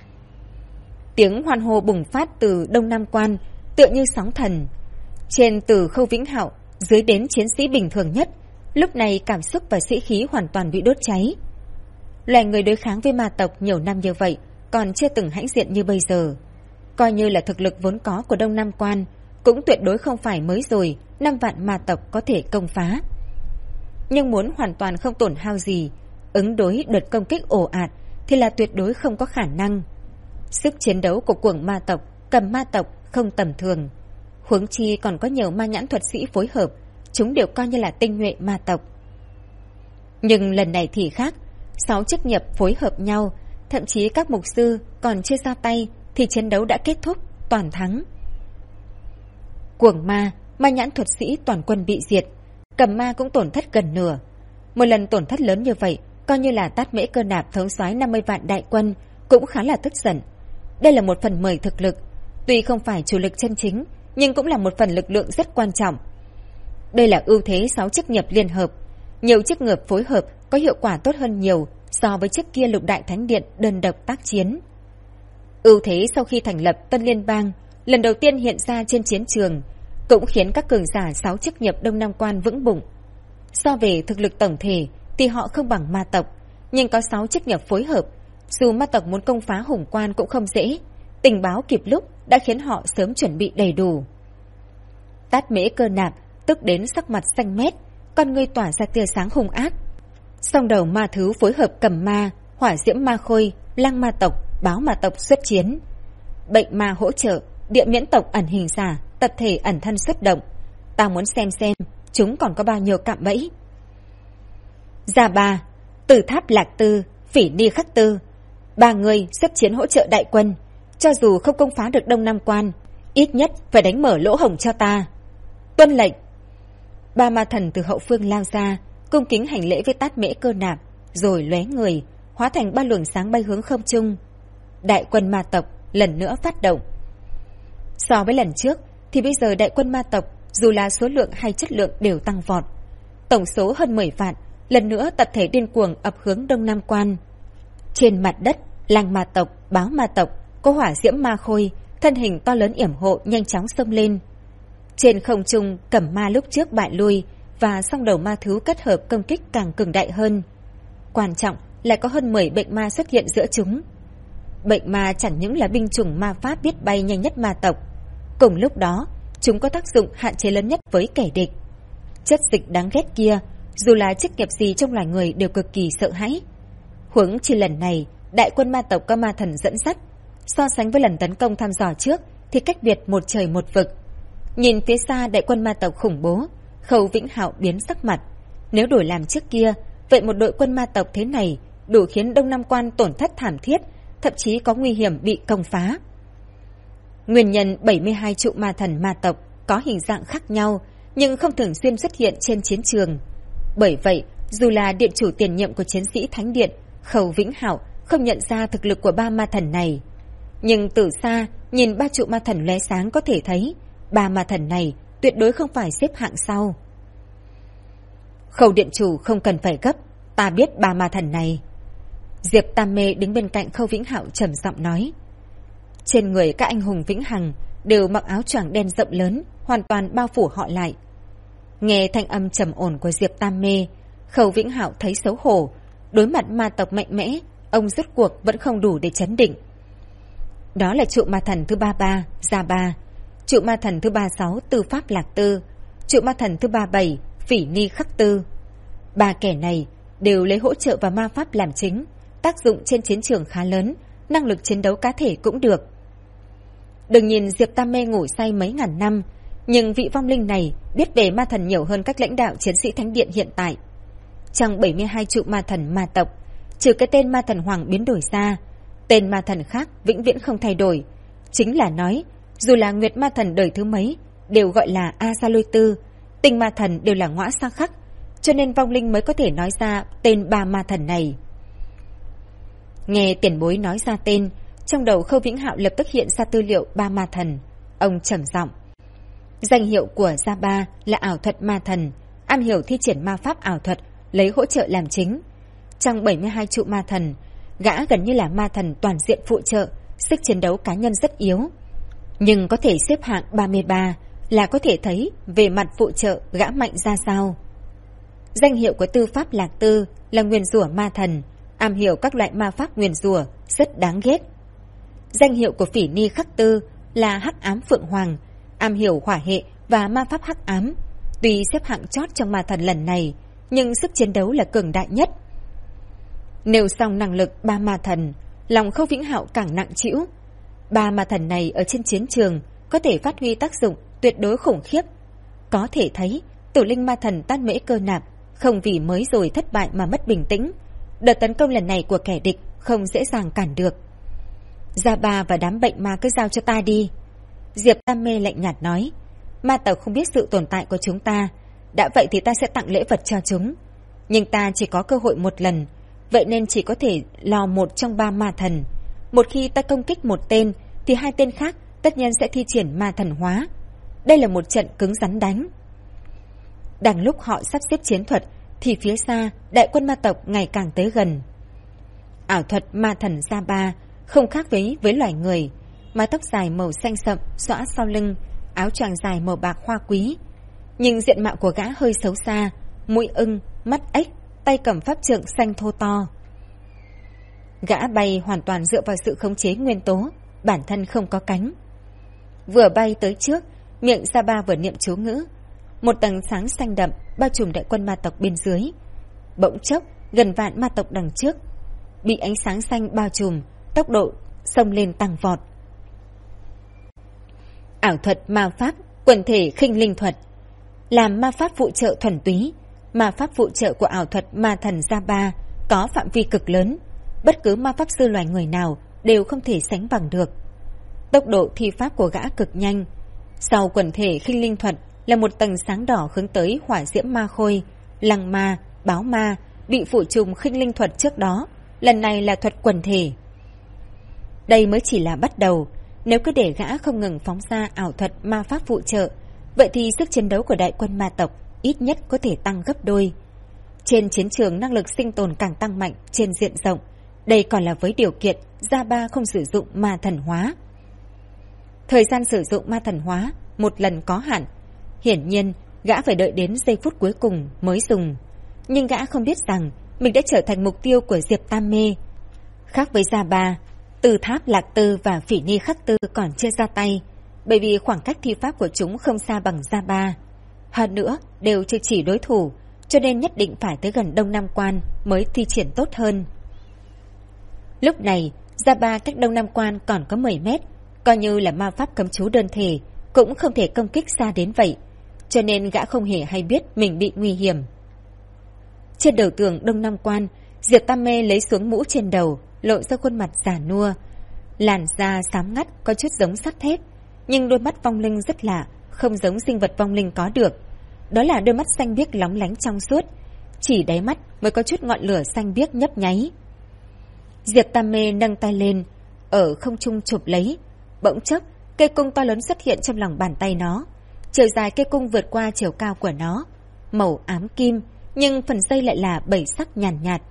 Tiếng hoan hô bùng phát từ Đông Nam Quan tựa như sóng thần. Trên từ Khâu Vĩnh Hạo, dưới đến chiến sĩ bình thường nhất, lúc này cảm xúc và sĩ khí hoàn toàn bị đốt cháy. Loài người đối kháng với ma tộc nhiều năm như vậy còn chưa từng hãnh diện như bây giờ. Coi như là thực lực vốn có của Đông Nam Quan, cũng tuyệt đối không phải mới rồi 5 vạn ma tộc có thể công phá. Nhưng muốn hoàn toàn không tổn hao gì, ứng đối đợt công kích ồ ạt thì là tuyệt đối không có khả năng. Sức chiến đấu của cuồng ma tộc, cầm ma tộc không tầm thường. Huống chi còn có nhiều ma nhãn thuật sĩ phối hợp, chúng đều coi như là tinh nhuệ ma tộc. Nhưng lần này thì khác, 6 chức nghiệp phối hợp nhau, thậm chí các mục sư còn chưa ra tay thì chiến đấu đã kết thúc, toàn thắng. Cuồng ma, ma nhãn thuật sĩ toàn quân bị diệt, cầm ma cũng tổn thất gần nửa. Một lần tổn thất lớn như vậy, coi như là Tát Mễ Cơ Nạp thống soái 50 vạn đại quân cũng khá là tức giận. Đây là một phần 10 thực lực, tuy không phải chủ lực chân chính, nhưng cũng là một phần lực lượng rất quan trọng. Đây là ưu thế 6 chức nghiệp liên hợp, nhiều chức nghiệp phối hợp có hiệu quả tốt hơn nhiều so với trước kia Lục Đại Thánh Điện đơn độc tác chiến. Ưu thế sau khi thành lập Tân Liên bang lần đầu tiên hiện ra trên chiến trường, cũng khiến các cường giả 6 chức nghiệp Đông Nam Quan vững bụng. So về thực lực tổng thể thì họ không bằng ma tộc, nhưng có 6 chức nghiệp phối hợp, dù ma tộc muốn công phá Hùng Quan cũng không dễ. Tình báo kịp lúc đã khiến họ sớm chuẩn bị đầy đủ. Tát Mễ Cơ Nạp tức đến sắc mặt xanh mét, con ngươi tỏa ra tia sáng hung ác. Song đầu ma thứ phối hợp Cầm Ma, Hỏa Diễm Ma Khôi, Lăng Ma tộc, Báo Ma tộc xuất chiến. Bệnh Ma hỗ trợ, Địa Miễn tộc ẩn hình giả, tập thể ẩn thân xuất động. Ta muốn xem chúng còn có bao nhiêu cạm bẫy. Gia Ba, Tử Tháp Lạc Tư, Phỉ Ni Khắc Tư, 3 người xuất chiến hỗ trợ đại quân. Cho dù không công phá được Đông Nam Quan, ít nhất phải đánh mở lỗ hổng cho ta. Tuân lệnh. 3 ma thần từ hậu phương lao ra, cung kính hành lễ với Tát Mễ Cơ Nạp, rồi lóe người, hóa thành 3 luồng sáng bay hướng không trung. Đại quân ma tộc lần nữa phát động. So với lần trước thì bây giờ đại quân ma tộc dù là số lượng hay chất lượng đều tăng vọt. Tổng số hơn 10 vạn, lần nữa tập thể điên cuồng ập hướng Đông Nam Quan. Trên mặt đất, Lăng Ma tộc, Báo Ma tộc, có Hỏa Diễm Ma Khôi, thân hình to lớn yểm hộ nhanh chóng xông lên. Trên không trung, Cẩm Ma lúc trước bại lui và song đầu ma thú kết hợp công kích càng cường đại hơn. Quan trọng là có hơn 10 bệnh ma xuất hiện giữa chúng. Bệnh ma chẳng những là binh chủng ma pháp biết bay nhanh nhất ma tộc, cùng lúc đó chúng có tác dụng hạn chế lớn nhất với kẻ địch. Chất dịch đáng ghét kia, dù là chức nghiệp gì trong loài người đều cực kỳ sợ hãi. Huống chi lần này đại quân ma tộc có ma thần dẫn dắt, so sánh với lần tấn công thăm dò trước thì cách biệt một trời một vực. Nhìn phía xa đại quân ma tộc khủng bố, Khâu Vĩnh Hạo biến sắc mặt. Nếu đổi làm trước kia, vậy một đội quân ma tộc thế này đủ khiến Đông Nam Quan tổn thất thảm thiết, thậm chí có nguy hiểm bị công phá. Nguyên nhân 72 trụ ma thần ma tộc có hình dạng khác nhau, nhưng không thường xuyên xuất hiện trên chiến trường. Bởi vậy, dù là điện chủ tiền nhiệm của chiến sĩ Thánh Điện, Khâu Vĩnh Hạo không nhận ra thực lực của 3 ma thần này. Nhưng từ xa, nhìn 3 trụ ma thần lóe sáng có thể thấy, 3 ma thần này tuyệt đối không phải xếp hạng sau. Khâu điện chủ không cần phải gấp, ta biết 3 ma thần này. Diệp Tam Mê đứng bên cạnh Khâu Vĩnh Hạo trầm giọng nói. Trên người các anh hùng vĩnh hằng đều mặc áo choàng đen rộng lớn, hoàn toàn bao phủ họ lại. Nghe thanh âm trầm ổn của Diệp Tam Mê, Khâu Vĩnh Hạo thấy xấu hổ. Đối mặt ma tộc mạnh mẽ, ông rốt cuộc vẫn không đủ để chấn định. Đó là trụ ma thần thứ 33, Gia Ba, trụ ma thần thứ 36, Tư Pháp Lạc Tư, trụ ma thần thứ 37, Phỉ Ni Khắc Tư. 3 kẻ này đều lấy hỗ trợ và ma pháp làm chính, tác dụng trên chiến trường khá lớn, năng lực chiến đấu cá thể cũng được. Đừng nhìn Diệp Tam Mê ngủ say mấy ngàn năm, nhưng vị vong linh này biết về ma thần nhiều hơn các lãnh đạo chiến sĩ Thánh Điện hiện tại. Trong 72 trụ ma thần ma tộc, trừ cái tên ma thần hoàng biến đổi ra, tên ma thần khác vĩnh viễn không thay đổi. Chính là nói, dù là Nguyệt ma thần đời thứ mấy, đều gọi là A Sa Lôi Tư, Tinh ma thần đều là Ngõa Sa Khắc, cho nên vong linh mới có thể nói ra tên 3 ma thần này. Nghe tiền bối nói ra tên, trong đầu Khâu Vĩnh Hạo lập tức hiện ra tư liệu 3 ma thần. Ông trầm giọng. Danh hiệu của Gia Ba là ảo thuật ma thần, am hiểu thi triển ma pháp ảo thuật, lấy hỗ trợ làm chính. Trong 72 trụ ma thần, gã gần như là ma thần toàn diện phụ trợ, sức chiến đấu cá nhân rất yếu. Nhưng có thể xếp hạng 33 là có thể thấy về mặt phụ trợ gã mạnh ra sao. Danh hiệu của Tư Pháp Lạc Tư là nguyền rủa ma thần, am hiểu các loại ma pháp nguyền rủa, rất đáng ghét. Danh hiệu của Phỉ Ni Khắc Tư là Hắc Ám Phượng Hoàng, am hiểu hỏa hệ và ma pháp hắc ám. Tuy xếp hạng chót trong ma thần lần này, nhưng sức chiến đấu là cường đại nhất. Nêu xong năng lực 3 ma thần, lòng Khâu Vĩnh Hạo càng nặng trĩu. 3 ma thần này ở trên chiến trường có thể phát huy tác dụng tuyệt đối khủng khiếp. Có thể thấy, Tử Linh ma thần Tát Mễ Cơ Nạp không vì mới rồi thất bại mà mất bình tĩnh. Đợt tấn công lần này của kẻ địch không dễ dàng cản được. Gia Ba và đám bệnh ma cứ giao cho ta đi. Diệp Tam Mê lạnh nhạt nói. Ma tộc không biết sự tồn tại của chúng ta, đã vậy thì ta sẽ tặng lễ vật cho chúng. Nhưng ta chỉ có cơ hội một lần, vậy nên chỉ có thể lò một trong 3 ma thần. Một khi ta công kích một tên thì 2 tên khác tất nhiên sẽ thi triển ma thần hóa. Đây là một trận cứng rắn đánh. Đang lúc họ sắp xếp chiến thuật thì phía xa đại quân ma tộc ngày càng tới gần. Ảo thuật ma thần Gia Ba không khác với loài người, mái tóc dài màu xanh sậm xõa sau lưng, áo choàng dài màu bạc hoa quý. Nhưng diện mạo của gã hơi xấu xa, mũi ưng, mắt ếch, tay cầm pháp trượng xanh thô to. Gã bay hoàn toàn dựa vào sự khống chế nguyên tố, bản thân không có cánh. Vừa bay tới trước, miệng Gia Ba vừa niệm chú ngữ. Một tầng sáng xanh đậm bao trùm đại quân ma tộc bên dưới. Bỗng chốc, gần vạn ma tộc đằng trước bị ánh sáng xanh bao trùm, tốc độ xông lên tăng vọt. Ảo thuật ma pháp, quần thể khinh linh thuật, làm ma pháp phụ trợ thuần túy. Ma pháp phụ trợ của ảo thuật ma thần Gia Ba có phạm vi cực lớn, bất cứ ma pháp sư loài người nào đều không thể sánh bằng được. Tốc độ thi pháp của gã cực nhanh. Sau quần thể khinh linh thuật là một tầng sáng đỏ hướng tới hỏa diễm ma khôi, lăng ma, báo ma, bị phụ trùm khinh linh thuật trước đó, lần này là thuật quần thể. Đây mới chỉ là bắt đầu, nếu cứ để gã không ngừng phóng ra ảo thuật ma pháp phụ trợ, vậy thì sức chiến đấu của đại quân ma tộc ít nhất có thể tăng gấp đôi. Trên chiến trường năng lực sinh tồn càng tăng mạnh trên diện rộng, đây còn là với điều kiện Gia Ba không sử dụng ma thần hóa. Thời gian sử dụng ma thần hóa một lần có hạn, hiển nhiên gã phải đợi đến giây phút cuối cùng mới dùng. Nhưng gã không biết rằng mình đã trở thành mục tiêu của Diệp Tam Mê. Khác với Gia Ba, Từ Tháp Lạc Tư và Phỉ Ni Khắc Tư còn chưa ra tay, bởi vì khoảng cách thi pháp của chúng không xa bằng Gia Ba. Hơn nữa, đều chưa chỉ đối thủ, cho nên nhất định phải tới gần Đông Nam Quan mới thi triển tốt hơn. Lúc này, Gia Ba cách Đông Nam Quan còn có 10 mét, coi như là ma pháp cấm chú đơn thể, cũng không thể công kích xa đến vậy, cho nên gã không hề hay biết mình bị nguy hiểm. Trên đầu tường Đông Nam Quan, Diệp Tam Mê lấy xuống mũ trên đầu, lộ ra khuôn mặt già nua. Làn da xám ngắt có chút giống sắt thép, nhưng đôi mắt vong linh rất lạ, không giống sinh vật vong linh có được. Đó là đôi mắt xanh biếc lóng lánh trong suốt, chỉ đáy mắt mới có chút ngọn lửa xanh biếc nhấp nháy. Diệp Tam Mê nâng tay lên, ở không trung chụp lấy. Bỗng chốc, cây cung to lớn xuất hiện trong lòng bàn tay nó. Chiều dài cây cung vượt qua chiều cao của nó, màu ám kim, nhưng phần dây lại là bảy sắc nhàn nhạt.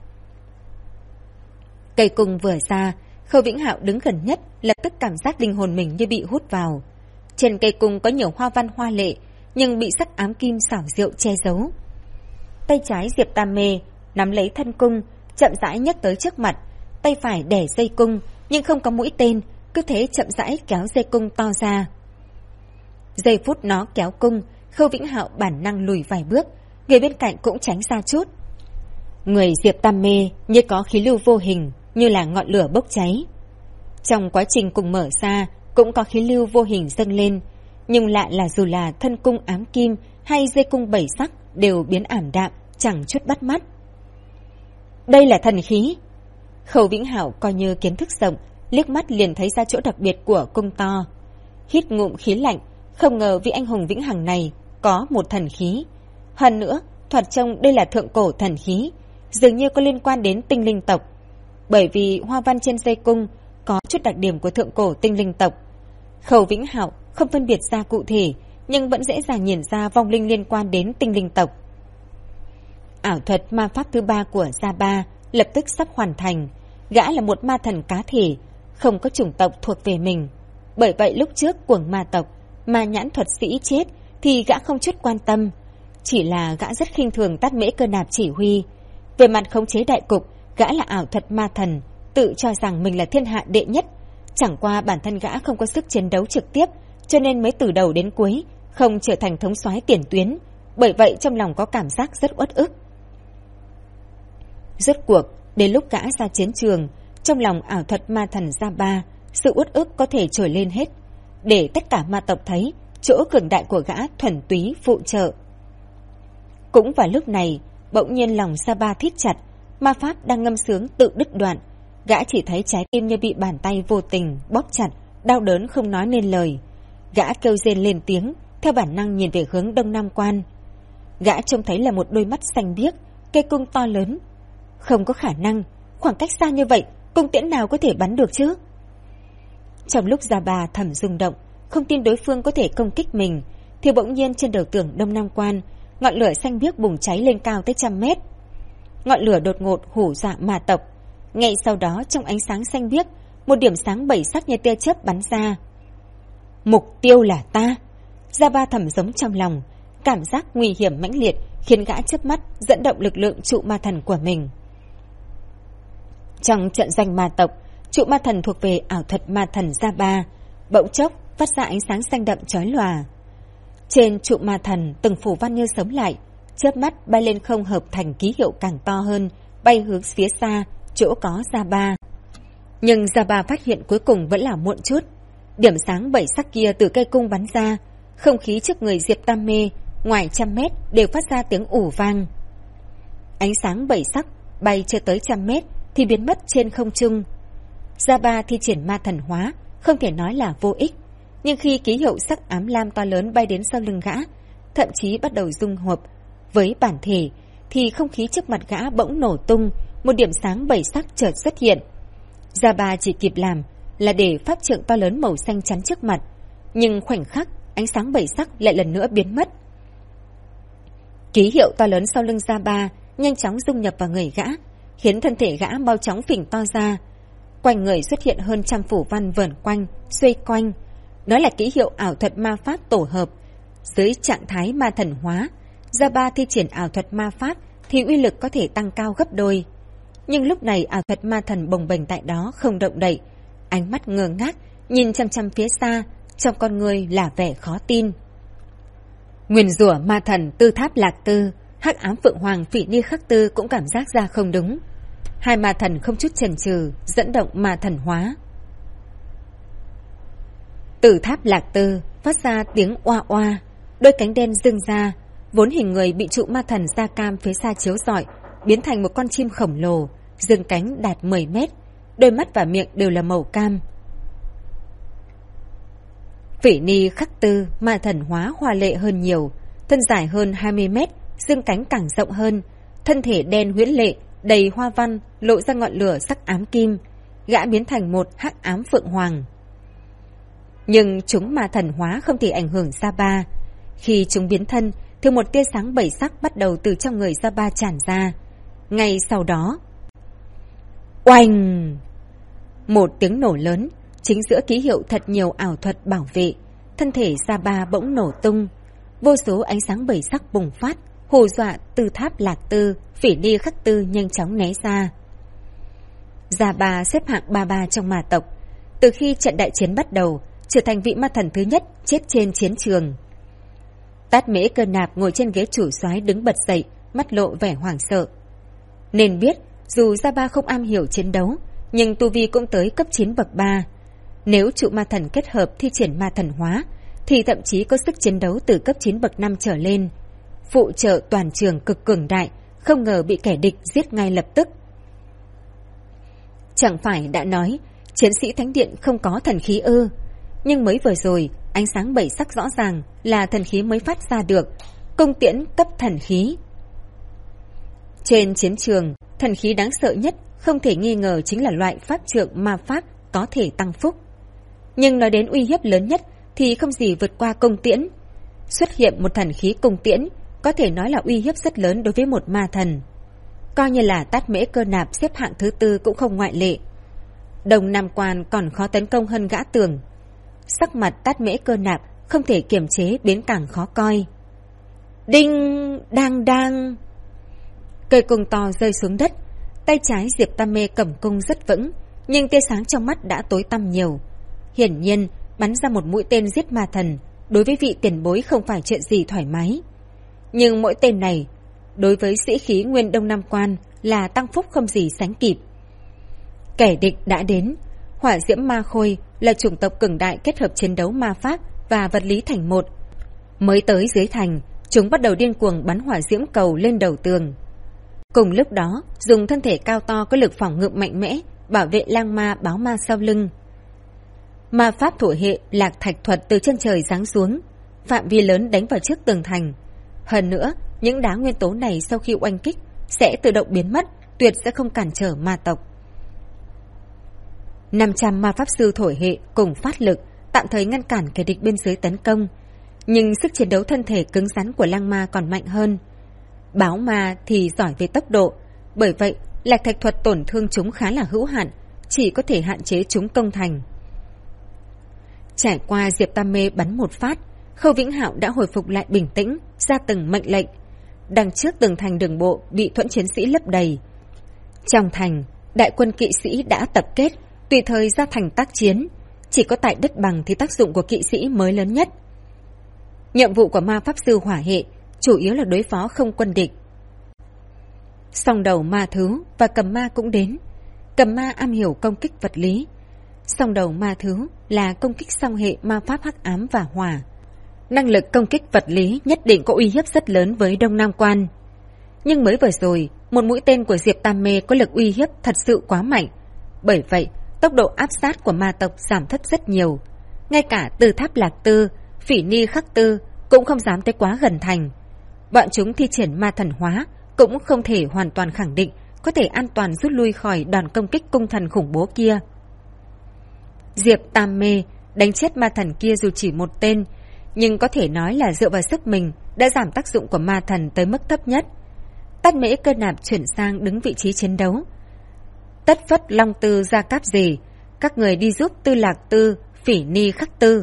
Cây cung vừa ra, Khâu Vĩnh Hạo đứng gần nhất lập tức cảm giác linh hồn mình như bị hút vào. Trên cây cung có nhiều hoa văn hoa lệ, nhưng bị sắc ám kim xảo diệu che giấu. Tay trái Diệp Tam Mê nắm lấy thân cung, chậm rãi nhấc tới trước mặt, tay phải đẻ dây cung nhưng không có mũi tên, cứ thế chậm rãi kéo dây cung to ra. Giây phút nó kéo cung, Khâu Vĩnh Hạo bản năng lùi vài bước, người bên cạnh cũng tránh ra chút. Người Diệp Tam Mê như có khí lưu vô hình, như là ngọn lửa bốc cháy. Trong quá trình cung mở ra cũng có khí lưu vô hình dâng lên, nhưng lạ là dù là thân cung ám kim hay dây cung bảy sắc đều biến ảm đạm, chẳng chút bắt mắt. Đây là thần khí. Khâu Vĩnh Hạo coi như kiến thức rộng, liếc mắt liền thấy ra chỗ đặc biệt của cung to. Hít ngụm khí lạnh, không ngờ vị anh hùng vĩnh hằng này có một thần khí. Hơn nữa, thoạt trông đây là thượng cổ thần khí, dường như có liên quan đến tinh linh tộc. Bởi vì hoa văn trên dây cung có chút đặc điểm của thượng cổ tinh linh tộc. Khâu Vĩnh Hạo không phân biệt ra cụ thể, nhưng vẫn dễ dàng nhìn ra vong linh liên quan đến tinh linh tộc. Ảo thuật ma pháp thứ 3 của Gia Ba lập tức sắp hoàn thành. Gã là một ma thần cá thể, không có chủng tộc thuộc về mình. Bởi vậy lúc trước cuồng ma tộc, ma nhãn thuật sĩ chết thì gã không chút quan tâm. Chỉ là gã rất khinh thường Tát Mễ Cơ Nạp chỉ huy. Về mặt khống chế đại cục, gã là ảo thuật ma thần, tự cho rằng mình là thiên hạ đệ nhất. Chẳng qua bản thân gã không có sức chiến đấu trực tiếp, cho nên mới từ đầu đến cuối không trở thành thống soái tiền tuyến. Bởi vậy trong lòng có cảm giác rất uất ức. Rốt cuộc, đến lúc gã ra chiến trường, trong lòng ảo thuật ma thần Gia Ba, sự uất ức có thể trồi lên hết, để tất cả ma tộc thấy chỗ cường đại của gã thuần túy phụ trợ. Cũng vào lúc này, bỗng nhiên lòng Gia Ba thít chặt, ma pháp đang ngâm sướng tự đứt đoạn. Gã chỉ thấy trái tim như bị bàn tay vô tình bóp chặt, đau đớn không nói nên lời. Gã kêu rên lên tiếng, theo bản năng nhìn về hướng Đông Nam Quan. Gã trông thấy là một đôi mắt xanh biếc, cây cung to lớn. Không có khả năng, khoảng cách xa như vậy, cung tiễn nào có thể bắn được chứ? Trong lúc Gia Ba thầm rung động, không tin đối phương có thể công kích mình, thì bỗng nhiên trên đầu tường Đông Nam Quan, ngọn lửa xanh biếc bùng cháy lên cao tới 100 mét. Ngọn lửa đột ngột hủ dọa ma tộc. Ngay sau đó trong ánh sáng xanh biếc, một điểm sáng bảy sắc như tia chớp bắn ra. Mục tiêu là ta. Gia-ba thầm giống trong lòng, cảm giác nguy hiểm mãnh liệt khiến gã chớp mắt dẫn động lực lượng trụ ma thần của mình. Trong trận doanh ma tộc, trụ ma thần thuộc về ảo thuật ma thần Gia-ba, bỗng chốc phát ra ánh sáng xanh đậm chói lòa. Trên trụ ma thần từng phù văn như sống lại, chớp mắt bay lên không hợp thành ký hiệu càng to hơn, bay hướng phía xa, chỗ có Gia-ba. Nhưng Gia-ba phát hiện cuối cùng vẫn là muộn chút. Điểm sáng bảy sắc kia từ cây cung bắn ra, không khí trước người Diệp Tam Mê ngoài 100 mét đều phát ra tiếng ủ vang. Ánh sáng bảy sắc bay chưa tới 100 mét thì biến mất trên không trung. Gia-ba thi triển ma thần hóa không thể nói là vô ích, nhưng khi ký hiệu sắc ám lam to lớn bay đến sau lưng gã, thậm chí bắt đầu dung hợp với bản thể, thì không khí trước mặt gã bỗng nổ tung, một điểm sáng bảy sắc chợt xuất hiện. Gia-ba chỉ kịp làm là để pháp trượng to lớn màu xanh chắn trước mặt, nhưng khoảnh khắc ánh sáng bảy sắc lại lần nữa biến mất. Ký hiệu to lớn sau lưng Gia-ba nhanh chóng dung nhập vào người gã, khiến thân thể gã mau chóng phình to ra. Quanh người xuất hiện hơn 100 phủ văn vờn quanh, xoay quanh. Đó là ký hiệu ảo thuật ma pháp tổ hợp. Dưới trạng thái ma thần hóa, Gia-ba thi triển ảo thuật ma pháp thì uy lực có thể tăng cao gấp đôi. Nhưng lúc này ảo thuật ma thần bồng bềnh tại đó không động đậy, ánh mắt ngơ ngác nhìn chăm chăm phía xa, trong con người là vẻ khó tin. Nguyền rủa ma thần Tư Tháp Lạc Tư, Hắc Ám Phượng Hoàng Phỉ Ni Khắc Tư cũng cảm giác ra không đúng. Hai ma thần không chút chần chừ dẫn động ma thần hóa. Từ Tháp Lạc Tư phát ra tiếng oa oa, đôi cánh đen dưng ra, vốn hình người bị trụ ma thần da cam phía xa chiếu rọi biến thành một con chim khổng lồ, dương cánh đạt 10 mét, đôi mắt và miệng đều là màu cam. Phỉ Ni Khắc Tư ma thần hóa hoa lệ hơn nhiều, thân dài hơn 20 mét, dương cánh càng rộng hơn, thân thể đen huyễn lệ, đầy hoa văn, lộ ra ngọn lửa sắc ám kim, gã biến thành một hắc ám phượng hoàng. Nhưng chúng ma thần hóa không thể ảnh hưởng Gia-ba. Khi chúng biến thân thì một tia sáng bảy sắc bắt đầu từ trong người Gia-ba tràn ra. Ngay sau đó, oanh! Một tiếng nổ lớn, chính giữa ký hiệu thật nhiều ảo thuật bảo vệ, thân thể Gia-ba bỗng nổ tung. Vô số ánh sáng bảy sắc bùng phát, hù dọa Từ Tháp Lạc Tư, Phỉ Ni Khắc Tư nhanh chóng né ra. Gia-ba xếp hạng 33 trong ma tộc, từ khi trận đại chiến bắt đầu trở thành vị ma thần thứ nhất chết trên chiến trường. Tát Mễ Cơ Nạp ngồi trên ghế chủ soái đứng bật dậy, mắt lộ vẻ hoảng sợ. Nên biết dù Gia-ba không am hiểu chiến đấu, nhưng tu vi cũng tới cấp 9 bậc 3. Nếu trụ ma thần kết hợp thi triển ma thần hóa thì thậm chí có sức chiến đấu từ cấp 9 bậc 5 trở lên. Phụ trợ toàn trường cực cường đại, không ngờ bị kẻ địch giết ngay lập tức. Chẳng phải đã nói chiến sĩ thánh điện không có thần khí ư? Nhưng mới vừa rồi ánh sáng bảy sắc rõ ràng là thần khí mới phát ra được, cung tiễn cấp thần khí. Trên chiến trường, thần khí đáng sợ nhất không thể nghi ngờ chính là loại pháp trượng ma pháp có thể tăng phúc. Nhưng nói đến uy hiếp lớn nhất thì không gì vượt qua cung tiễn. Xuất hiện một thần khí cung tiễn có thể nói là uy hiếp rất lớn đối với một ma thần. Coi như là Tát Mễ Cơ Nạp xếp hạng thứ 4 cũng không ngoại lệ. Đồng Nam Quan còn khó tấn công hơn gã tường. Sắc mặt Tát Mễ Cơ Nạp không thể kiềm chế biến càng khó coi. Đinh đang đang. Cây cung to rơi xuống đất, tay trái Diệp Tam Mê cầm cung rất vững, nhưng tia sáng trong mắt đã tối tăm nhiều. Hiển nhiên bắn ra một mũi tên giết ma thần đối với vị tiền bối không phải chuyện gì thoải mái. Nhưng mỗi tên này đối với sĩ khí nguyên Đông Nam Quan là tăng phúc không gì sánh kịp. Kẻ địch đã đến. Hỏa diễm ma khôi là chủng tộc cường đại kết hợp chiến đấu ma pháp và vật lý thành một. Mới tới dưới thành, chúng bắt đầu điên cuồng bắn hỏa diễm cầu lên đầu tường. Cùng lúc đó, dùng thân thể cao to có lực phòng ngự mạnh mẽ bảo vệ lang ma báo ma sau lưng. Ma pháp thổ hệ lạc thạch thuật từ trên trời giáng xuống, phạm vi lớn đánh vào trước tường thành. Hơn nữa, những đá nguyên tố này sau khi oanh kích sẽ tự động biến mất, tuyệt sẽ không cản trở ma tộc. 500 ma pháp sư thổi hệ cùng phát lực, tạm thời ngăn cản kẻ địch bên dưới tấn công. Nhưng sức chiến đấu thân thể cứng rắn của lang ma còn mạnh hơn. Báo ma thì giỏi về tốc độ, bởi vậy Lạc thạch thuật tổn thương chúng khá là hữu hạn, chỉ có thể hạn chế chúng công thành. Trải qua Diệp Tam Mê bắn một phát, Khâu Vĩnh Hạo đã hồi phục lại bình tĩnh, ra từng mệnh lệnh. Đằng trước tường thành đường bộ bị thuẫn chiến sĩ lấp đầy. Trong thành, đại quân kỵ sĩ đã tập kết, tùy thời ra thành tác chiến. Chỉ có tại đất bằng thì tác dụng của kỵ sĩ mới lớn nhất. Nhiệm vụ của ma pháp sư hỏa hệ chủ yếu là đối phó không quân địch. Song đầu ma thứ và cầm ma cũng đến. Cầm ma am hiểu công kích vật lý. Song đầu ma thứ là công kích song hệ ma pháp hắc ám và hỏa. Năng lực công kích vật lý nhất định có uy hiếp rất lớn với Đông Nam Quan. Nhưng mới vừa rồi, một mũi tên của Diệp Tam Mê có lực uy hiếp thật sự quá mạnh. Bởi vậy, tốc độ áp sát của ma tộc giảm thấp rất nhiều. Ngay cả Từ Tháp Lạc Tư, Phỉ Ni Khắc Tư cũng không dám tới quá gần thành. Bọn chúng thi triển ma thần hóa cũng không thể hoàn toàn khẳng định có thể an toàn rút lui khỏi đòn công kích cung thần khủng bố kia. Diệp Tam Mê đánh chết ma thần kia dù chỉ một tên, nhưng có thể nói là dựa vào sức mình đã giảm tác dụng của ma thần tới mức thấp nhất. Tát Mễ Cơ Nạp chuyển sang đứng vị trí chiến đấu. Tất Phất Long Tư Gia Cáp Dì, các người đi giúp Tư Lạc Tư, Phỉ Ni Khắc Tư.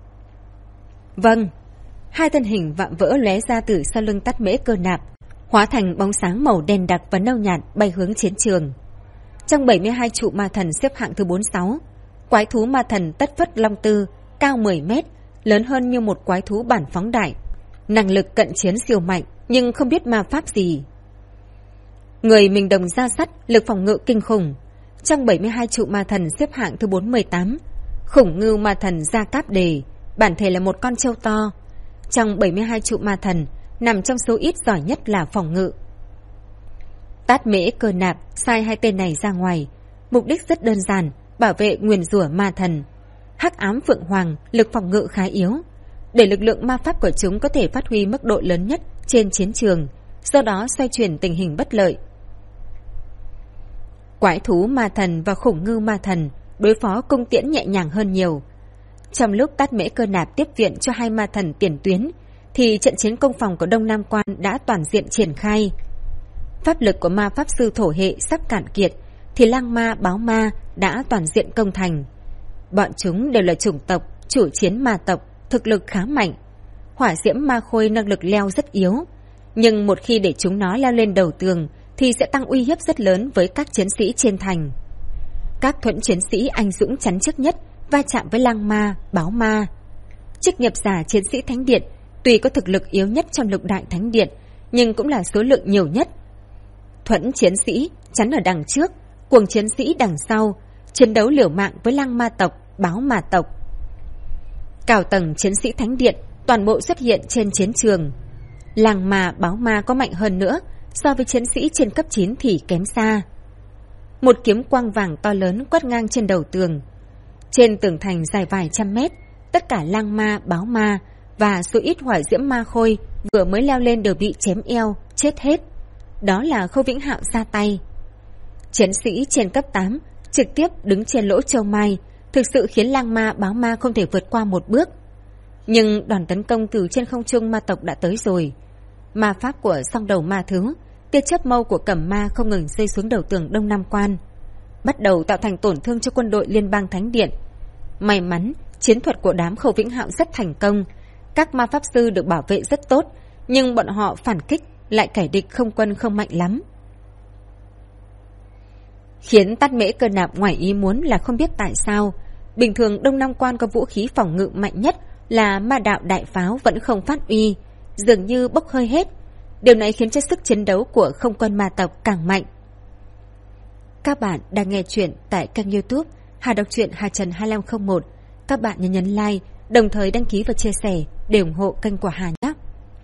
Vâng. Hai thân hình vạm vỡ lóe ra từ sau lưng Tát Mễ Cơ Nạp, hóa thành bóng sáng màu đen đặc và nâu nhạt bay hướng chiến trường. Trong 72 trụ ma thần xếp hạng thứ 46, quái thú ma thần Tất Phất Long Tư cao 10 mét, lớn hơn như một quái thú bản phóng đại, năng lực cận chiến siêu mạnh nhưng không biết ma pháp gì. Người mình đồng ra sắt, lực phòng ngự kinh khủng. Trong 72 trụ ma thần xếp hạng thứ 418, Khủng Ngưu ma thần Gia Cáp Đề, bản thể là một con trâu to. Trong 72 trụ ma thần, nằm trong số ít giỏi nhất là phòng ngự. Tát Mễ Cơ Nạp sai hai tên này ra ngoài, mục đích rất đơn giản, bảo vệ nguyền rủa ma thần. Hắc ám Phượng Hoàng lực phòng ngự khá yếu, để lực lượng ma pháp của chúng có thể phát huy mức độ lớn nhất trên chiến trường, do đó xoay chuyển tình hình bất lợi. Quái thú ma thần và Khủng Ngưu ma thần đối phó cung tiễn nhẹ nhàng hơn nhiều. Trong lúc Tát Mễ Cơ Nạp tiếp viện cho hai ma thần tiền tuyến, thì trận chiến công phòng của Đông Nam Quan đã toàn diện triển khai. Pháp lực của ma pháp sư thổ hệ sắp cạn kiệt, thì lang ma báo ma đã toàn diện công thành. Bọn chúng đều là chủng tộc chủ chiến ma tộc, thực lực khá mạnh. Hỏa diễm ma khôi năng lực leo rất yếu, nhưng một khi để chúng nó leo lên đầu tường thì sẽ tăng uy hiếp rất lớn với các chiến sĩ trên thành. Các thuẫn chiến sĩ anh dũng chắn trước nhất va chạm với lang ma, báo ma. Chức nghiệp giả chiến sĩ thánh điện tuy có thực lực yếu nhất trong lục đại thánh điện, nhưng cũng là số lượng nhiều nhất. Thuẫn chiến sĩ chắn ở đằng trước, cuồng chiến sĩ đằng sau, chiến đấu liều mạng với lang ma tộc, báo ma tộc. Cao tầng chiến sĩ thánh điện toàn bộ xuất hiện trên chiến trường. Lang ma, báo ma có mạnh hơn nữa, so với chiến sĩ trên cấp 9 thì kém xa. Một kiếm quang vàng to lớn quét ngang trên đầu tường. Trên tường thành dài vài trăm mét, tất cả lang ma, báo ma và số ít hỏa diễm ma khôi vừa mới leo lên đều bị chém eo, chết hết. Đó là Khâu Vĩnh Hạo ra tay. Chiến sĩ trên cấp 8 trực tiếp đứng trên lỗ châu mai, thực sự khiến lang ma, báo ma không thể vượt qua một bước. Nhưng đoàn tấn công từ trên không trung ma tộc đã tới rồi. Ma pháp của song đầu ma thứ, tia chớp mâu của cẩm ma không ngừng rơi xuống đầu tường Đông Nam Quan, bắt đầu tạo thành tổn thương cho quân đội Liên bang Thánh Điện. May mắn, chiến thuật của đám Khâu Vĩnh Hạo rất thành công. Các ma pháp sư được bảo vệ rất tốt, nhưng bọn họ phản kích lại kẻ địch không quân không mạnh lắm. Khiến Tát Mễ Cơ Nạp ngoài ý muốn là không biết tại sao, bình thường Đông Nam Quan có vũ khí phòng ngự mạnh nhất là ma đạo đại pháo vẫn không phát uy, dường như bốc hơi hết. Điều này khiến cho sức chiến đấu của không quân ma tộc càng mạnh. Các bạn đang nghe chuyện tại kênh YouTube Hà Đọc Truyện Hà Trần 2501. Các bạn nhấn like, đồng thời đăng ký và chia sẻ để ủng hộ kênh của Hà nhé.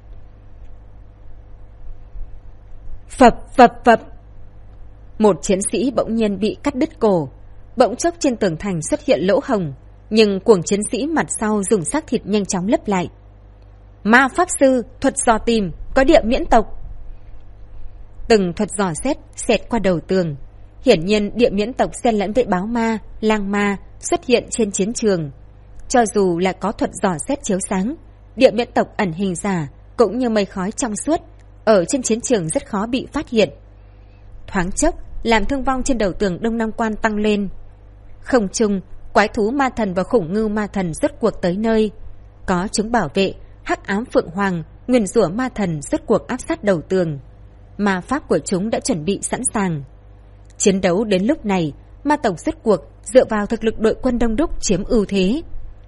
Phập phập phập. Một chiến sĩ bỗng nhiên bị cắt đứt cổ. Bỗng chốc trên tường thành xuất hiện lỗ hồng, nhưng cuồng chiến sĩ mặt sau dùng xác thịt nhanh chóng lấp lại. Ma pháp sư, thuật dò tìm, có địa miễn tộc. Từng thuật dò xét xẹt qua đầu tường. Hiển nhiên địa miễn tộc xen lẫn với báo ma, lang ma xuất hiện trên chiến trường. Cho dù là có thuật dò xét chiếu sáng, địa miễn tộc ẩn hình giả cũng như mây khói trong suốt, ở trên chiến trường rất khó bị phát hiện. Thoáng chốc, làm thương vong trên đầu tường Đông Nam Quan tăng lên. Không trung, quái thú ma thần và khủng ngưu ma thần rốt cuộc tới nơi. Có chúng bảo vệ, hắc ám phượng hoàng, nguyền rủa ma thần rốt cuộc áp sát đầu tường. Ma pháp của chúng đã chuẩn bị sẵn sàng. Chiến đấu đến lúc này, ma tộc rốt cuộc dựa vào thực lực đội quân đông đúc chiếm ưu thế.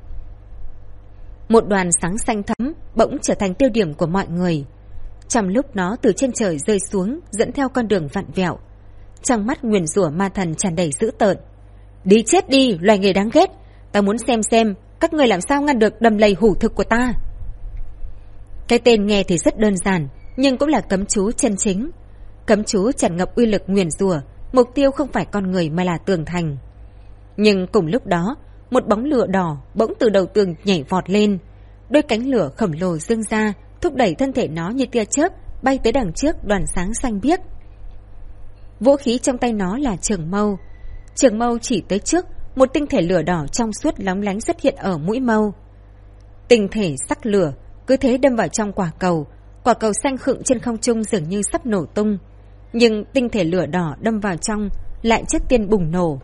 Một đoàn sáng xanh thẫm bỗng trở thành tiêu điểm của mọi người. Trong lúc nó từ trên trời rơi xuống, dẫn theo con đường vặn vẹo. Trong mắt nguyền rủa ma thần tràn đầy dữ tợn. Đi chết đi, loài người đáng ghét. Ta muốn xem các người làm sao ngăn được đầm lầy hủ thực của ta. Cái tên nghe thì rất đơn giản, nhưng cũng là cấm chú chân chính. Cấm chú tràn ngập uy lực nguyền rủa, mục tiêu không phải con người mà là tường thành. Nhưng cùng lúc đó, một bóng lửa đỏ bỗng từ đầu tường nhảy vọt lên. Đôi cánh lửa khổng lồ dương ra, thúc đẩy thân thể nó như tia chớp bay tới đằng trước đoàn sáng xanh biếc. Vũ khí trong tay nó là trường mâu. Trường mâu chỉ tới trước, một tinh thể lửa đỏ trong suốt lóng lánh xuất hiện ở mũi mâu. Tinh thể sắc lửa cứ thế đâm vào trong quả cầu xanh khựng trên không trung dường như sắp nổ tung. Nhưng tinh thể lửa đỏ đâm vào trong lại trước tiên bùng nổ.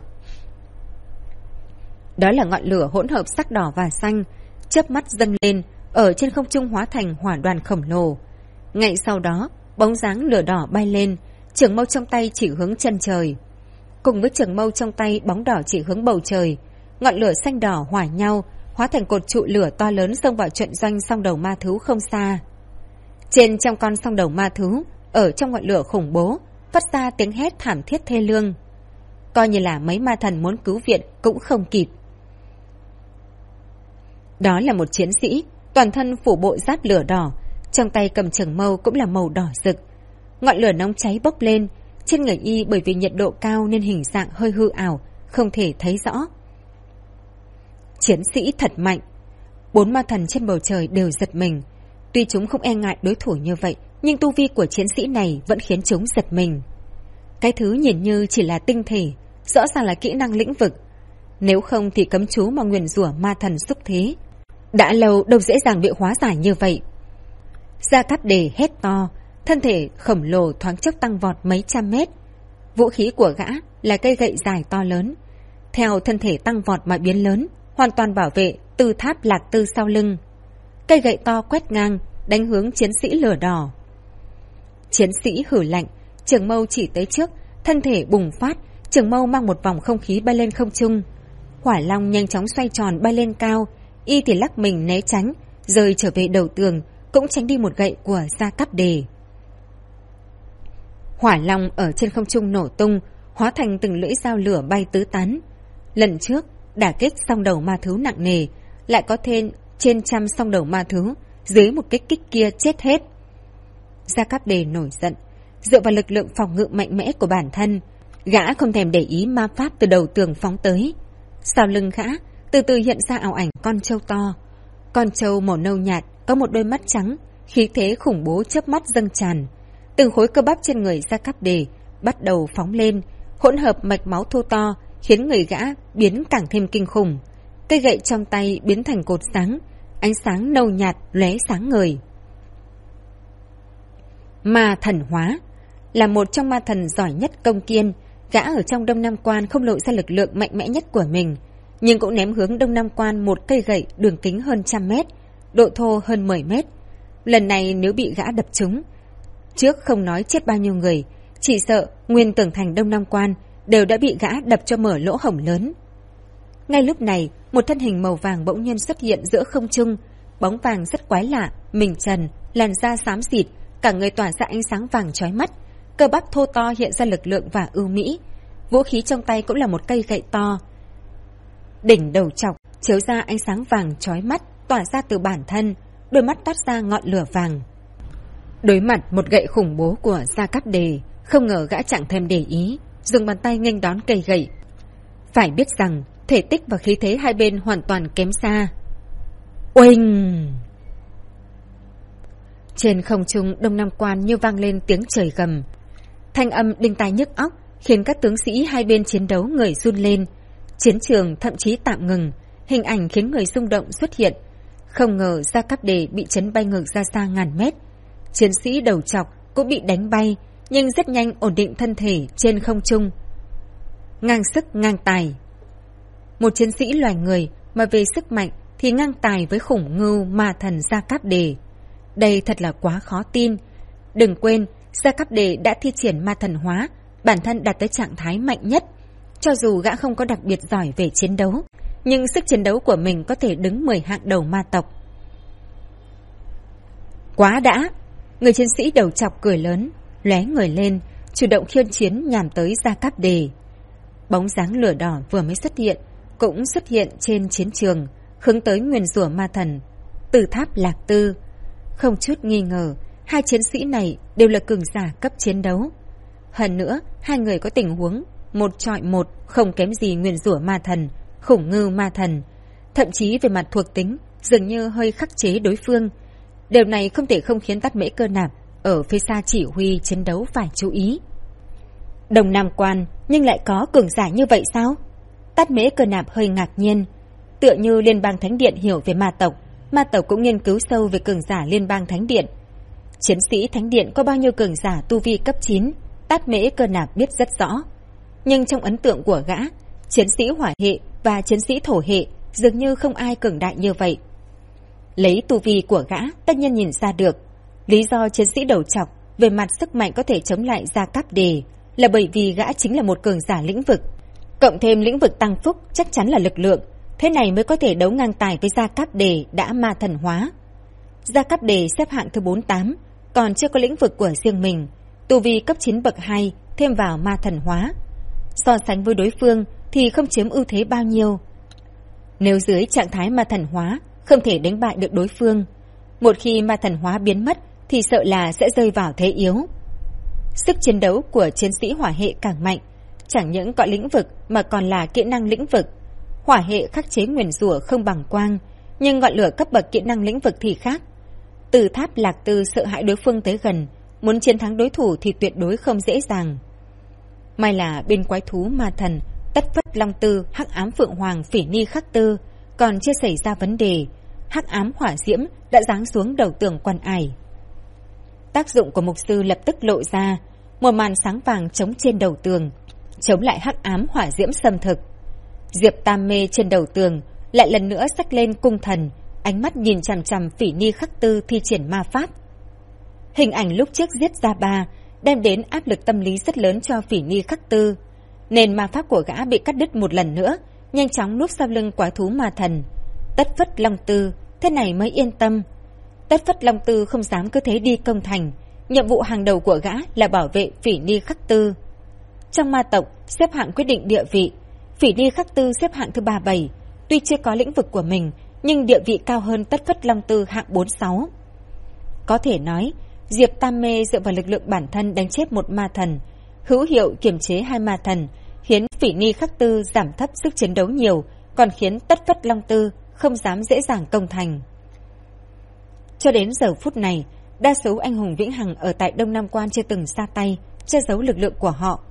Đó là ngọn lửa hỗn hợp sắc đỏ và xanh, chớp mắt dâng lên, ở trên không trung hóa thành hỏa đoàn khổng lồ. Ngay sau đó, bóng dáng lửa đỏ bay lên, trường mâu trong tay chỉ hướng chân trời. Cùng với trường mâu trong tay, bóng đỏ chỉ hướng bầu trời. Ngọn lửa xanh đỏ hòa nhau, hóa thành cột trụ lửa to lớn xông vào trận doanh song đầu ma thú không xa. Trên trong con song đầu ma thú, ở trong ngọn lửa khủng bố, phát ra tiếng hét thảm thiết thê lương. Coi như là mấy ma thần muốn cứu viện cũng không kịp. Đó là một chiến sĩ, toàn thân phủ bộ giáp lửa đỏ, trong tay cầm trường mâu cũng là màu đỏ rực. Ngọn lửa nóng cháy bốc lên, trên người y bởi vì nhiệt độ cao nên hình dạng hơi hư ảo, không thể thấy rõ. Chiến sĩ thật mạnh. 4 ma thần trên bầu trời đều giật mình. Tuy chúng không e ngại đối thủ như vậy, nhưng tu vi của chiến sĩ này vẫn khiến chúng giật mình. Cái thứ nhìn như chỉ là tinh thể, rõ ràng là kỹ năng lĩnh vực. Nếu không thì cấm chú mà nguyền rủa ma thần xúc thế, đã lâu đâu dễ dàng bị hóa giải như vậy. Gia Cát Đề hét to, thân thể khổng lồ thoáng chốc tăng vọt mấy trăm mét. Vũ khí của gã là cây gậy dài to lớn. Theo thân thể tăng vọt mà biến lớn, hoàn toàn bảo vệ tư tháp Lạc Tư sau lưng. Cây gậy to quét ngang, đánh hướng chiến sĩ lửa đỏ. Chiến sĩ hử lạnh, trường mâu chỉ tới trước, thân thể bùng phát, trường mâu mang một vòng không khí bay lên không trung. Hỏa long nhanh chóng xoay tròn bay lên cao, y thì lắc mình né tránh, rơi trở về đầu tường, cũng tránh đi một gậy của Gia Cát Đề. Hỏa long ở trên không trung nổ tung, hóa thành từng lưỡi dao lửa bay tứ tán. Lần trước, đả kích song đầu ma thú nặng nề, lại có thêm trên trăm song đầu ma thú, dưới một kích kia chết hết. Gia Cát Đề nổi giận, dựa vào lực lượng phòng ngự mạnh mẽ của bản thân, gã không thèm để ý ma pháp từ đầu tường phóng tới. Sau lưng gã, từ từ hiện ra ảo ảnh con trâu to. Con trâu màu nâu nhạt, có một đôi mắt trắng, khí thế khủng bố chớp mắt dâng tràn. Từng khối cơ bắp trên người Gia Cát Đề bắt đầu phóng lên, hỗn hợp mạch máu thô to, khiến người gã biến càng thêm kinh khủng. Cây gậy trong tay biến thành cột sáng, ánh sáng nâu nhạt lóe sáng ngời. Ma thần hóa là một trong ma thần giỏi nhất công kiên. Gã ở trong Đông Nam Quan không lộ ra lực lượng mạnh mẽ nhất của mình, nhưng cũng ném hướng Đông Nam Quan một cây gậy đường kính hơn 100 mét, độ thô hơn 10 mét. Lần này nếu bị gã đập trúng, trước không nói chết bao nhiêu người, chỉ sợ nguyên tường thành Đông Nam Quan đều đã bị gã đập cho mở lỗ hổng lớn. Ngay lúc này, một thân hình màu vàng bỗng nhiên xuất hiện giữa không trung, bóng vàng rất quái lạ, mình trần, làn da xám xịt, cả người tỏa ra ánh sáng vàng chói mắt, cơ bắp thô to hiện ra lực lượng và ưu mỹ. Vũ khí trong tay cũng là một cây gậy to, đỉnh đầu chọc chiếu ra ánh sáng vàng chói mắt tỏa ra từ bản thân, đôi mắt toát ra ngọn lửa vàng. Đối mặt một gậy khủng bố của Gia Cát Đề, không ngờ gã chẳng thèm để ý, dùng bàn tay nghênh đón cây gậy. Phải biết rằng thể tích và khí thế hai bên hoàn toàn kém xa. Oanh! Trên không trung Đông Nam Quan như vang lên tiếng trời gầm. Thanh âm đinh tai nhức óc, khiến các tướng sĩ hai bên chiến đấu người run lên. Chiến trường thậm chí tạm ngừng, hình ảnh khiến người rung động xuất hiện. Không ngờ Gia Cát Đề bị chấn bay ngược ra xa ngàn mét. Chiến sĩ đầu chọc cũng bị đánh bay, nhưng rất nhanh ổn định thân thể trên không trung. Ngang sức ngang tài. Một chiến sĩ loài người mà về sức mạnh thì ngang tài với khủng ngưu ma thần Gia Cáp Đề. Đây thật là quá khó tin. Đừng quên, Gia Cáp Đề đã thi triển ma thần hóa, bản thân đạt tới trạng thái mạnh nhất. Cho dù gã không có đặc biệt giỏi về chiến đấu, nhưng sức chiến đấu của mình có thể đứng 10 hạng đầu ma tộc. Quá đã! Người chiến sĩ đầu chọc cười lớn, lóe người lên, chủ động khiêu chiến nhằm tới Gia Cáp Đề. Bóng dáng lửa đỏ vừa mới xuất hiện, cũng xuất hiện trên chiến trường, hướng tới nguyền rủa ma thần Từ Tháp Lạc Tư. Không chút nghi ngờ, hai chiến sĩ này đều là cường giả cấp chiến đấu. Hơn nữa, hai người có tình huống một chọi một, không kém gì nguyền rủa ma thần, khủng ngưu ma thần. Thậm chí về mặt thuộc tính, dường như hơi khắc chế đối phương. Điều này không thể không khiến Tát Mễ Cơ Nạp ở phía xa chỉ huy chiến đấu phải chú ý. Đồng Nam Quan nhưng lại có cường giả như vậy sao? Tát Mễ Cơ Nạp hơi ngạc nhiên. Tựa như Liên bang Thánh Điện hiểu về ma tộc cũng nghiên cứu sâu về cường giả Liên bang Thánh Điện. Chiến sĩ Thánh Điện có bao nhiêu cường giả tu vi cấp 9, Tát Mễ Cơ Nạp biết rất rõ. Nhưng trong ấn tượng của gã, chiến sĩ hỏa hệ và chiến sĩ thổ hệ dường như không ai cường đại như vậy. Lấy tu vi của gã, tất nhiên nhìn ra được. Lý do chiến sĩ đầu chọc về mặt sức mạnh có thể chống lại Gia Cáp Đề là bởi vì gã chính là một cường giả lĩnh vực. Cộng thêm lĩnh vực tăng phúc chắc chắn là lực lượng, thế này mới có thể đấu ngang tài với Gia Cáp Đề đã ma thần hóa. Gia Cáp Đề xếp hạng thứ 48, còn chưa có lĩnh vực của riêng mình, tu vi cấp 9 bậc 2 thêm vào ma thần hóa. So sánh với đối phương thì không chiếm ưu thế bao nhiêu. Nếu dưới trạng thái ma thần hóa không thể đánh bại được đối phương, một khi ma thần hóa biến mất thì sợ là sẽ rơi vào thế yếu. Sức chiến đấu của chiến sĩ hỏa hệ càng mạnh, chẳng những có lĩnh vực mà còn là kỹ năng lĩnh vực. Hỏa hệ khắc chế nguyền rủa không bằng quang, nhưng ngọn lửa cấp bậc kỹ năng lĩnh vực thì khác. Từ Tháp Lạc Tư sợ hãi đối phương tới gần, muốn chiến thắng đối thủ thì tuyệt đối không dễ dàng. May là bên quái thú ma thần Tất Phất Long Tư, Hắc Ám Phượng Hoàng Phỉ Ni Khắc Tư còn chưa xảy ra vấn đề. Hắc ám hỏa diễm đã giáng xuống đầu tường Quan Ải. Tác dụng của mục sư lập tức lộ ra, một màn sáng vàng chống trên đầu tường, chống lại hắc ám hỏa diễm xâm thực. Diệp Tam Mê trên đầu tường lại lần nữa xách lên cung thần, ánh mắt nhìn chằm chằm Phỉ Ni Khắc Tư thi triển ma pháp. Hình ảnh lúc trước giết ra ba đem đến áp lực tâm lý rất lớn cho Phỉ Ni Khắc Tư, nên ma pháp của gã bị cắt đứt một lần nữa, nhanh chóng núp sau lưng quái thú ma thần Tất Phất Long Tư, thế này mới yên tâm. Tất Phất Long Tư không dám cứ thế đi công thành, nhiệm vụ hàng đầu của gã là bảo vệ Phỉ Ni Khắc Tư. Trong ma tộc xếp hạng quyết định địa vị, Phỉ Ni Khắc Tư xếp hạng thứ 37, tuy chưa có lĩnh vực của mình nhưng địa vị cao hơn Tất Phất Long Tư hạng 46. Có thể nói, Diệp Tam Mê dựa vào lực lượng bản thân đánh chết một ma thần, hữu hiệu kiềm chế hai ma thần, khiến Phỉ Ni Khắc Tư giảm thấp sức chiến đấu nhiều, còn khiến Tất Phất Long Tư không dám dễ dàng công thành. Cho đến giờ phút này, đa số anh hùng vĩnh hằng ở tại Đông Nam Quan chưa từng ra tay, che giấu lực lượng của họ.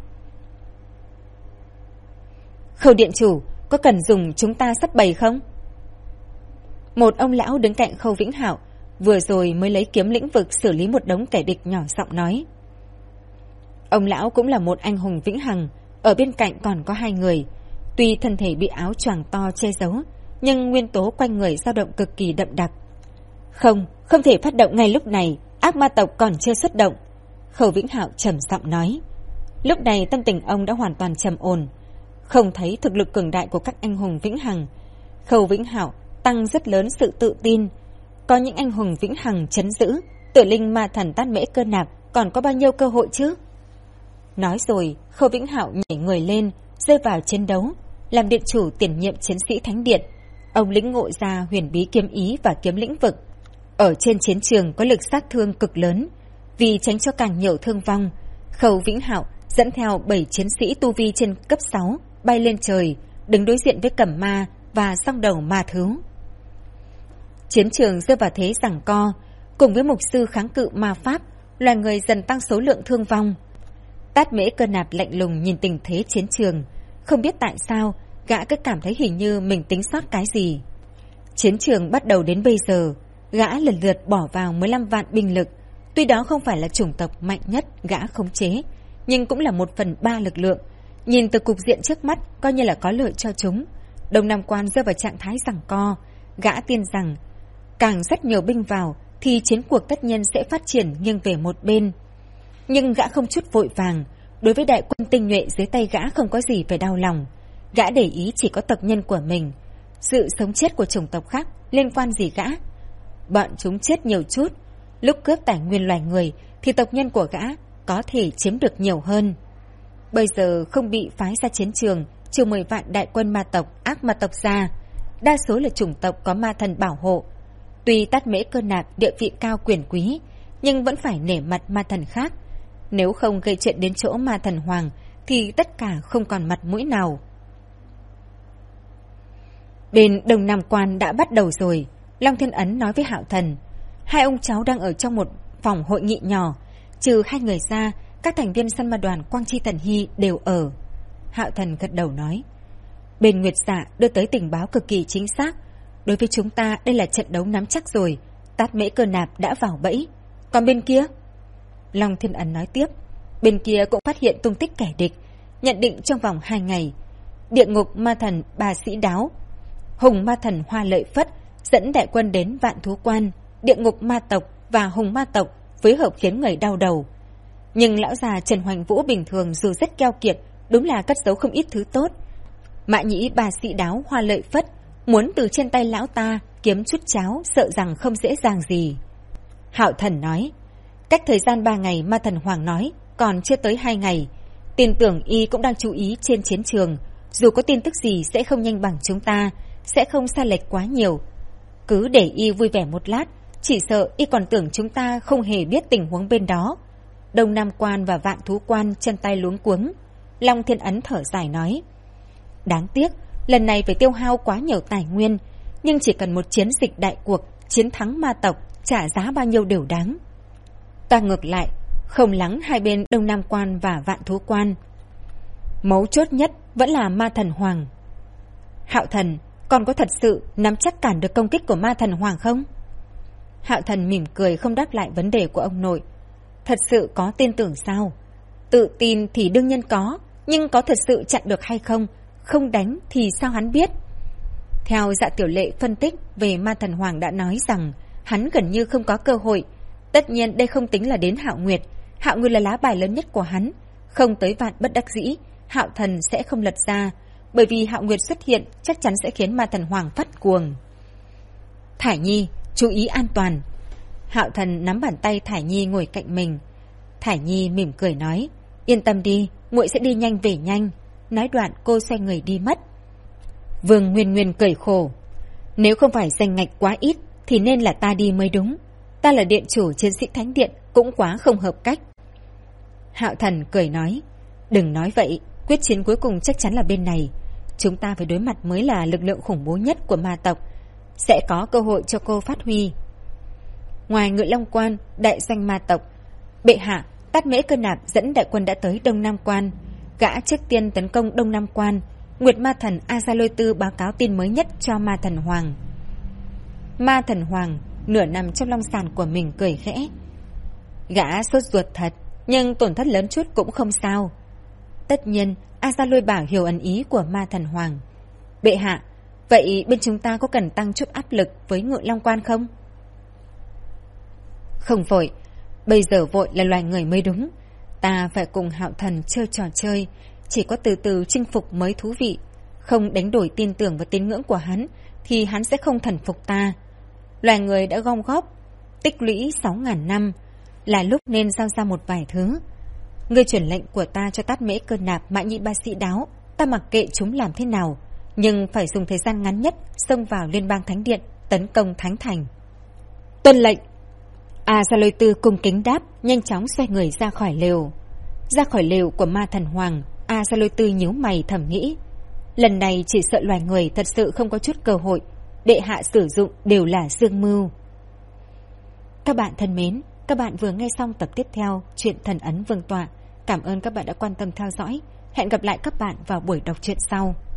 Khâu điện chủ, có cần dùng chúng ta sắp bày không? Một ông lão đứng cạnh Khâu Vĩnh Hạo, vừa rồi mới lấy kiếm lĩnh vực xử lý một đống kẻ địch, nhỏ giọng nói. Ông lão cũng là một anh hùng vĩnh hằng, ở bên cạnh còn có hai người. Tuy thân thể bị áo choàng to che giấu, nhưng nguyên tố quanh người dao động cực kỳ đậm đặc. Không thể phát động ngay lúc này, ác ma tộc còn chưa xuất động. Khâu Vĩnh Hạo trầm giọng nói. Lúc này tâm tình ông đã hoàn toàn trầm ổn. Không thấy thực lực cường đại của các anh hùng vĩnh hằng, Khâu Vĩnh Hạo tăng rất lớn sự tự tin. Có những anh hùng vĩnh hằng trấn giữ, Tử Linh Ma Thần Tát Mễ Cơ Nạp còn có bao nhiêu cơ hội chứ? Nói rồi, Khâu Vĩnh Hạo nhảy người lên, rơi vào chiến đấu, làm điện chủ tiền nhiệm chiến sĩ Thánh Điện. Ông lĩnh ngộ ra huyền bí kiếm ý và kiếm lĩnh vực. Ở trên chiến trường có lực sát thương cực lớn. Vì tránh cho càng nhiều thương vong, Khâu Vĩnh Hạo dẫn theo 7 chiến sĩ tu vi trên cấp 6 bay lên trời, đứng đối diện với Cẩm Ma và song đầu ma thú. Chiến trường rơi vào thế giằng co, cùng với mục sư kháng cự ma pháp, loài người dần tăng số lượng thương vong. Tát Mễ Cơ Nạp lạnh lùng nhìn tình thế chiến trường, không biết tại sao gã cứ cảm thấy hình như mình tính sót cái gì. Chiến trường bắt đầu đến bây giờ, gã lần lượt bỏ vào 15 vạn binh lực, Tuy đó không phải là chủng tộc mạnh nhất gã khống chế, nhưng cũng là 1/3 lực lượng. Nhìn từ cục diện trước mắt coi như là có lợi cho chúng. Đông Nam Quan rơi vào trạng thái giằng co. Gã tin rằng càng rất nhiều binh vào thì chiến cuộc tất nhiên sẽ phát triển nghiêng về một bên. Nhưng gã không chút vội vàng. Đối với đại quân tinh nhuệ dưới tay gã không có gì phải đau lòng. Gã để ý chỉ có tộc nhân của mình. Sự sống chết của chủng tộc khác liên quan gì gã? Bọn chúng chết nhiều chút, lúc cướp tài nguyên loài người thì tộc nhân của gã có thể chiếm được nhiều hơn. Bây giờ không bị phái ra chiến trường trừ 10 vạn đại quân ma tộc ác ma tộc ra, đa số là chủng tộc có ma thần bảo hộ. Tuy Tát Mễ Cơ Nạp địa vị cao quyền quý, nhưng vẫn phải nể mặt ma thần khác. Nếu không gây chuyện đến chỗ ma thần hoàng thì tất cả không còn mặt mũi nào. Bên Đông Nam Quan đã bắt đầu rồi. Long Thiên Ấn nói với Hạo Thần. Hai ông cháu đang ở trong một phòng hội nghị nhỏ. Trừ hai người ra, các thành viên săn ma đoàn Quang Chi Thần Hy đều ở. Hạo Thần gật đầu nói. Bên Nguyệt Dạ đưa tới tình báo cực kỳ chính xác. Đối với chúng ta đây là trận đấu nắm chắc rồi. Tát Mễ Cơ Nạp đã vào bẫy. Còn bên kia? Long Thiên Ấn nói tiếp. Bên kia cũng phát hiện tung tích kẻ địch. Nhận định trong vòng 2 ngày, địa ngục ma thần Bà Sĩ Đáo, Hùng ma thần Hoa Lợi Phất dẫn đại quân đến Vạn Thú Quan. Địa ngục ma tộc và Hùng ma tộc phối hợp khiến người đau đầu. Nhưng lão già Trần Hoành Vũ bình thường dù rất keo kiệt, đúng là cất giấu không ít thứ tốt. Mã Nhĩ Bà Sĩ Đáo Hoa Lợi Phất muốn từ trên tay lão ta kiếm chút cháo, sợ rằng không dễ dàng gì. Hạo Thần nói. Cách thời gian 3 ngày ma thần Hoàng nói còn chưa tới 2 ngày. Tin tưởng y cũng đang chú ý trên chiến trường. Dù có tin tức gì sẽ không nhanh bằng chúng ta, sẽ không sai lệch quá nhiều. Cứ để y vui vẻ một lát, chỉ sợ y còn tưởng chúng ta không hề biết tình huống bên đó. Đông Nam Quan và Vạn Thú Quan chân tay luống cuống. Long Thiên Ấn thở dài nói. Đáng tiếc, lần này phải tiêu hao quá nhiều tài nguyên, nhưng chỉ cần một chiến dịch đại cuộc, chiến thắng ma tộc, trả giá bao nhiêu đều đáng. Ta ngược lại, không lắng hai bên Đông Nam Quan và Vạn Thú Quan. Mấu chốt nhất vẫn là ma thần Hoàng. Hạo Thần, còn có thật sự nắm chắc cản được công kích của ma thần Hoàng không? Hạo Thần mỉm cười không đáp lại vấn đề của ông nội. Thật sự có tin tưởng sao? Tự tin thì đương nhiên có, nhưng có thật sự chặn được hay không? Không đánh thì sao hắn biết? Theo Dạ Tiểu Lệ phân tích về ma thần Hoàng đã nói rằng hắn gần như không có cơ hội. Tất nhiên đây không tính là đến Hạo Nguyệt. Hạo Nguyệt là lá bài lớn nhất của hắn. Không tới vạn bất đắc dĩ, Hạo Thần sẽ không lật ra. Bởi vì Hạo Nguyệt xuất hiện chắc chắn sẽ khiến ma thần Hoàng phát cuồng. Thải Nhi, chú ý an toàn. Hạo Thần nắm bàn tay Thải Nhi ngồi cạnh mình. Thải Nhi mỉm cười nói. Yên tâm đi, muội sẽ đi nhanh về nhanh. Nói đoạn cô xoay người đi mất. Vương Nguyên Nguyên cười khổ. Nếu không phải danh ngạch quá ít thì nên là ta đi mới đúng. Ta là điện chủ chiến sĩ thánh điện, cũng quá không hợp cách. Hạo Thần cười nói. Đừng nói vậy, quyết chiến cuối cùng chắc chắn là bên này. Chúng ta phải đối mặt mới là lực lượng khủng bố nhất của ma tộc. Sẽ có cơ hội cho cô phát huy. Ngoài Ngự Long Quan, đại danh ma tộc, bệ hạ Tát Mễ Cơ Nạp dẫn đại quân đã tới Đông Nam Quan. Gã trước tiên tấn công Đông Nam Quan. Nguyệt ma thần Azalôi Tư báo cáo tin mới nhất cho ma thần Hoàng. Ma thần Hoàng nửa nằm trong long sàn của mình cười khẽ. Gã sốt ruột thật, nhưng tổn thất lớn chút cũng không sao. Tất nhiên Azalôi bảo hiểu ẩn ý của ma thần Hoàng. Bệ hạ, vậy bên chúng ta có cần tăng chút áp lực với Ngự Long Quan không? Không vội, bây giờ vội là loài người mới đúng. Ta phải cùng Hạo Thần chơi trò chơi, chỉ có từ từ chinh phục mới thú vị. Không đánh đổi tin tưởng và tín ngưỡng của hắn thì hắn sẽ không thần phục ta. Loài người đã gom góp tích lũy 6.000 năm, là lúc nên giao ra một vài thứ. Ngươi chuyển lệnh của ta cho Tát Mễ Cơ Nạp, Mã Nhĩ Ba Sĩ Đáo, ta mặc kệ chúng làm thế nào, nhưng phải dùng thời gian ngắn nhất xông vào Liên bang Thánh Điện, tấn công Thánh Thành. Tuân lệnh. Azalôi Tư cung kính đáp, nhanh chóng xoay người ra khỏi lều. Ra khỏi lều của ma thần Hoàng, Azalôi Tư nhíu mày thầm nghĩ. Lần này chỉ sợ loài người thật sự không có chút cơ hội. Đệ hạ sử dụng đều là dương mưu. Các bạn thân mến, các bạn vừa nghe xong tập tiếp theo truyện Thần Ấn Vương Tọa. Cảm ơn các bạn đã quan tâm theo dõi. Hẹn gặp lại các bạn vào buổi đọc truyện sau.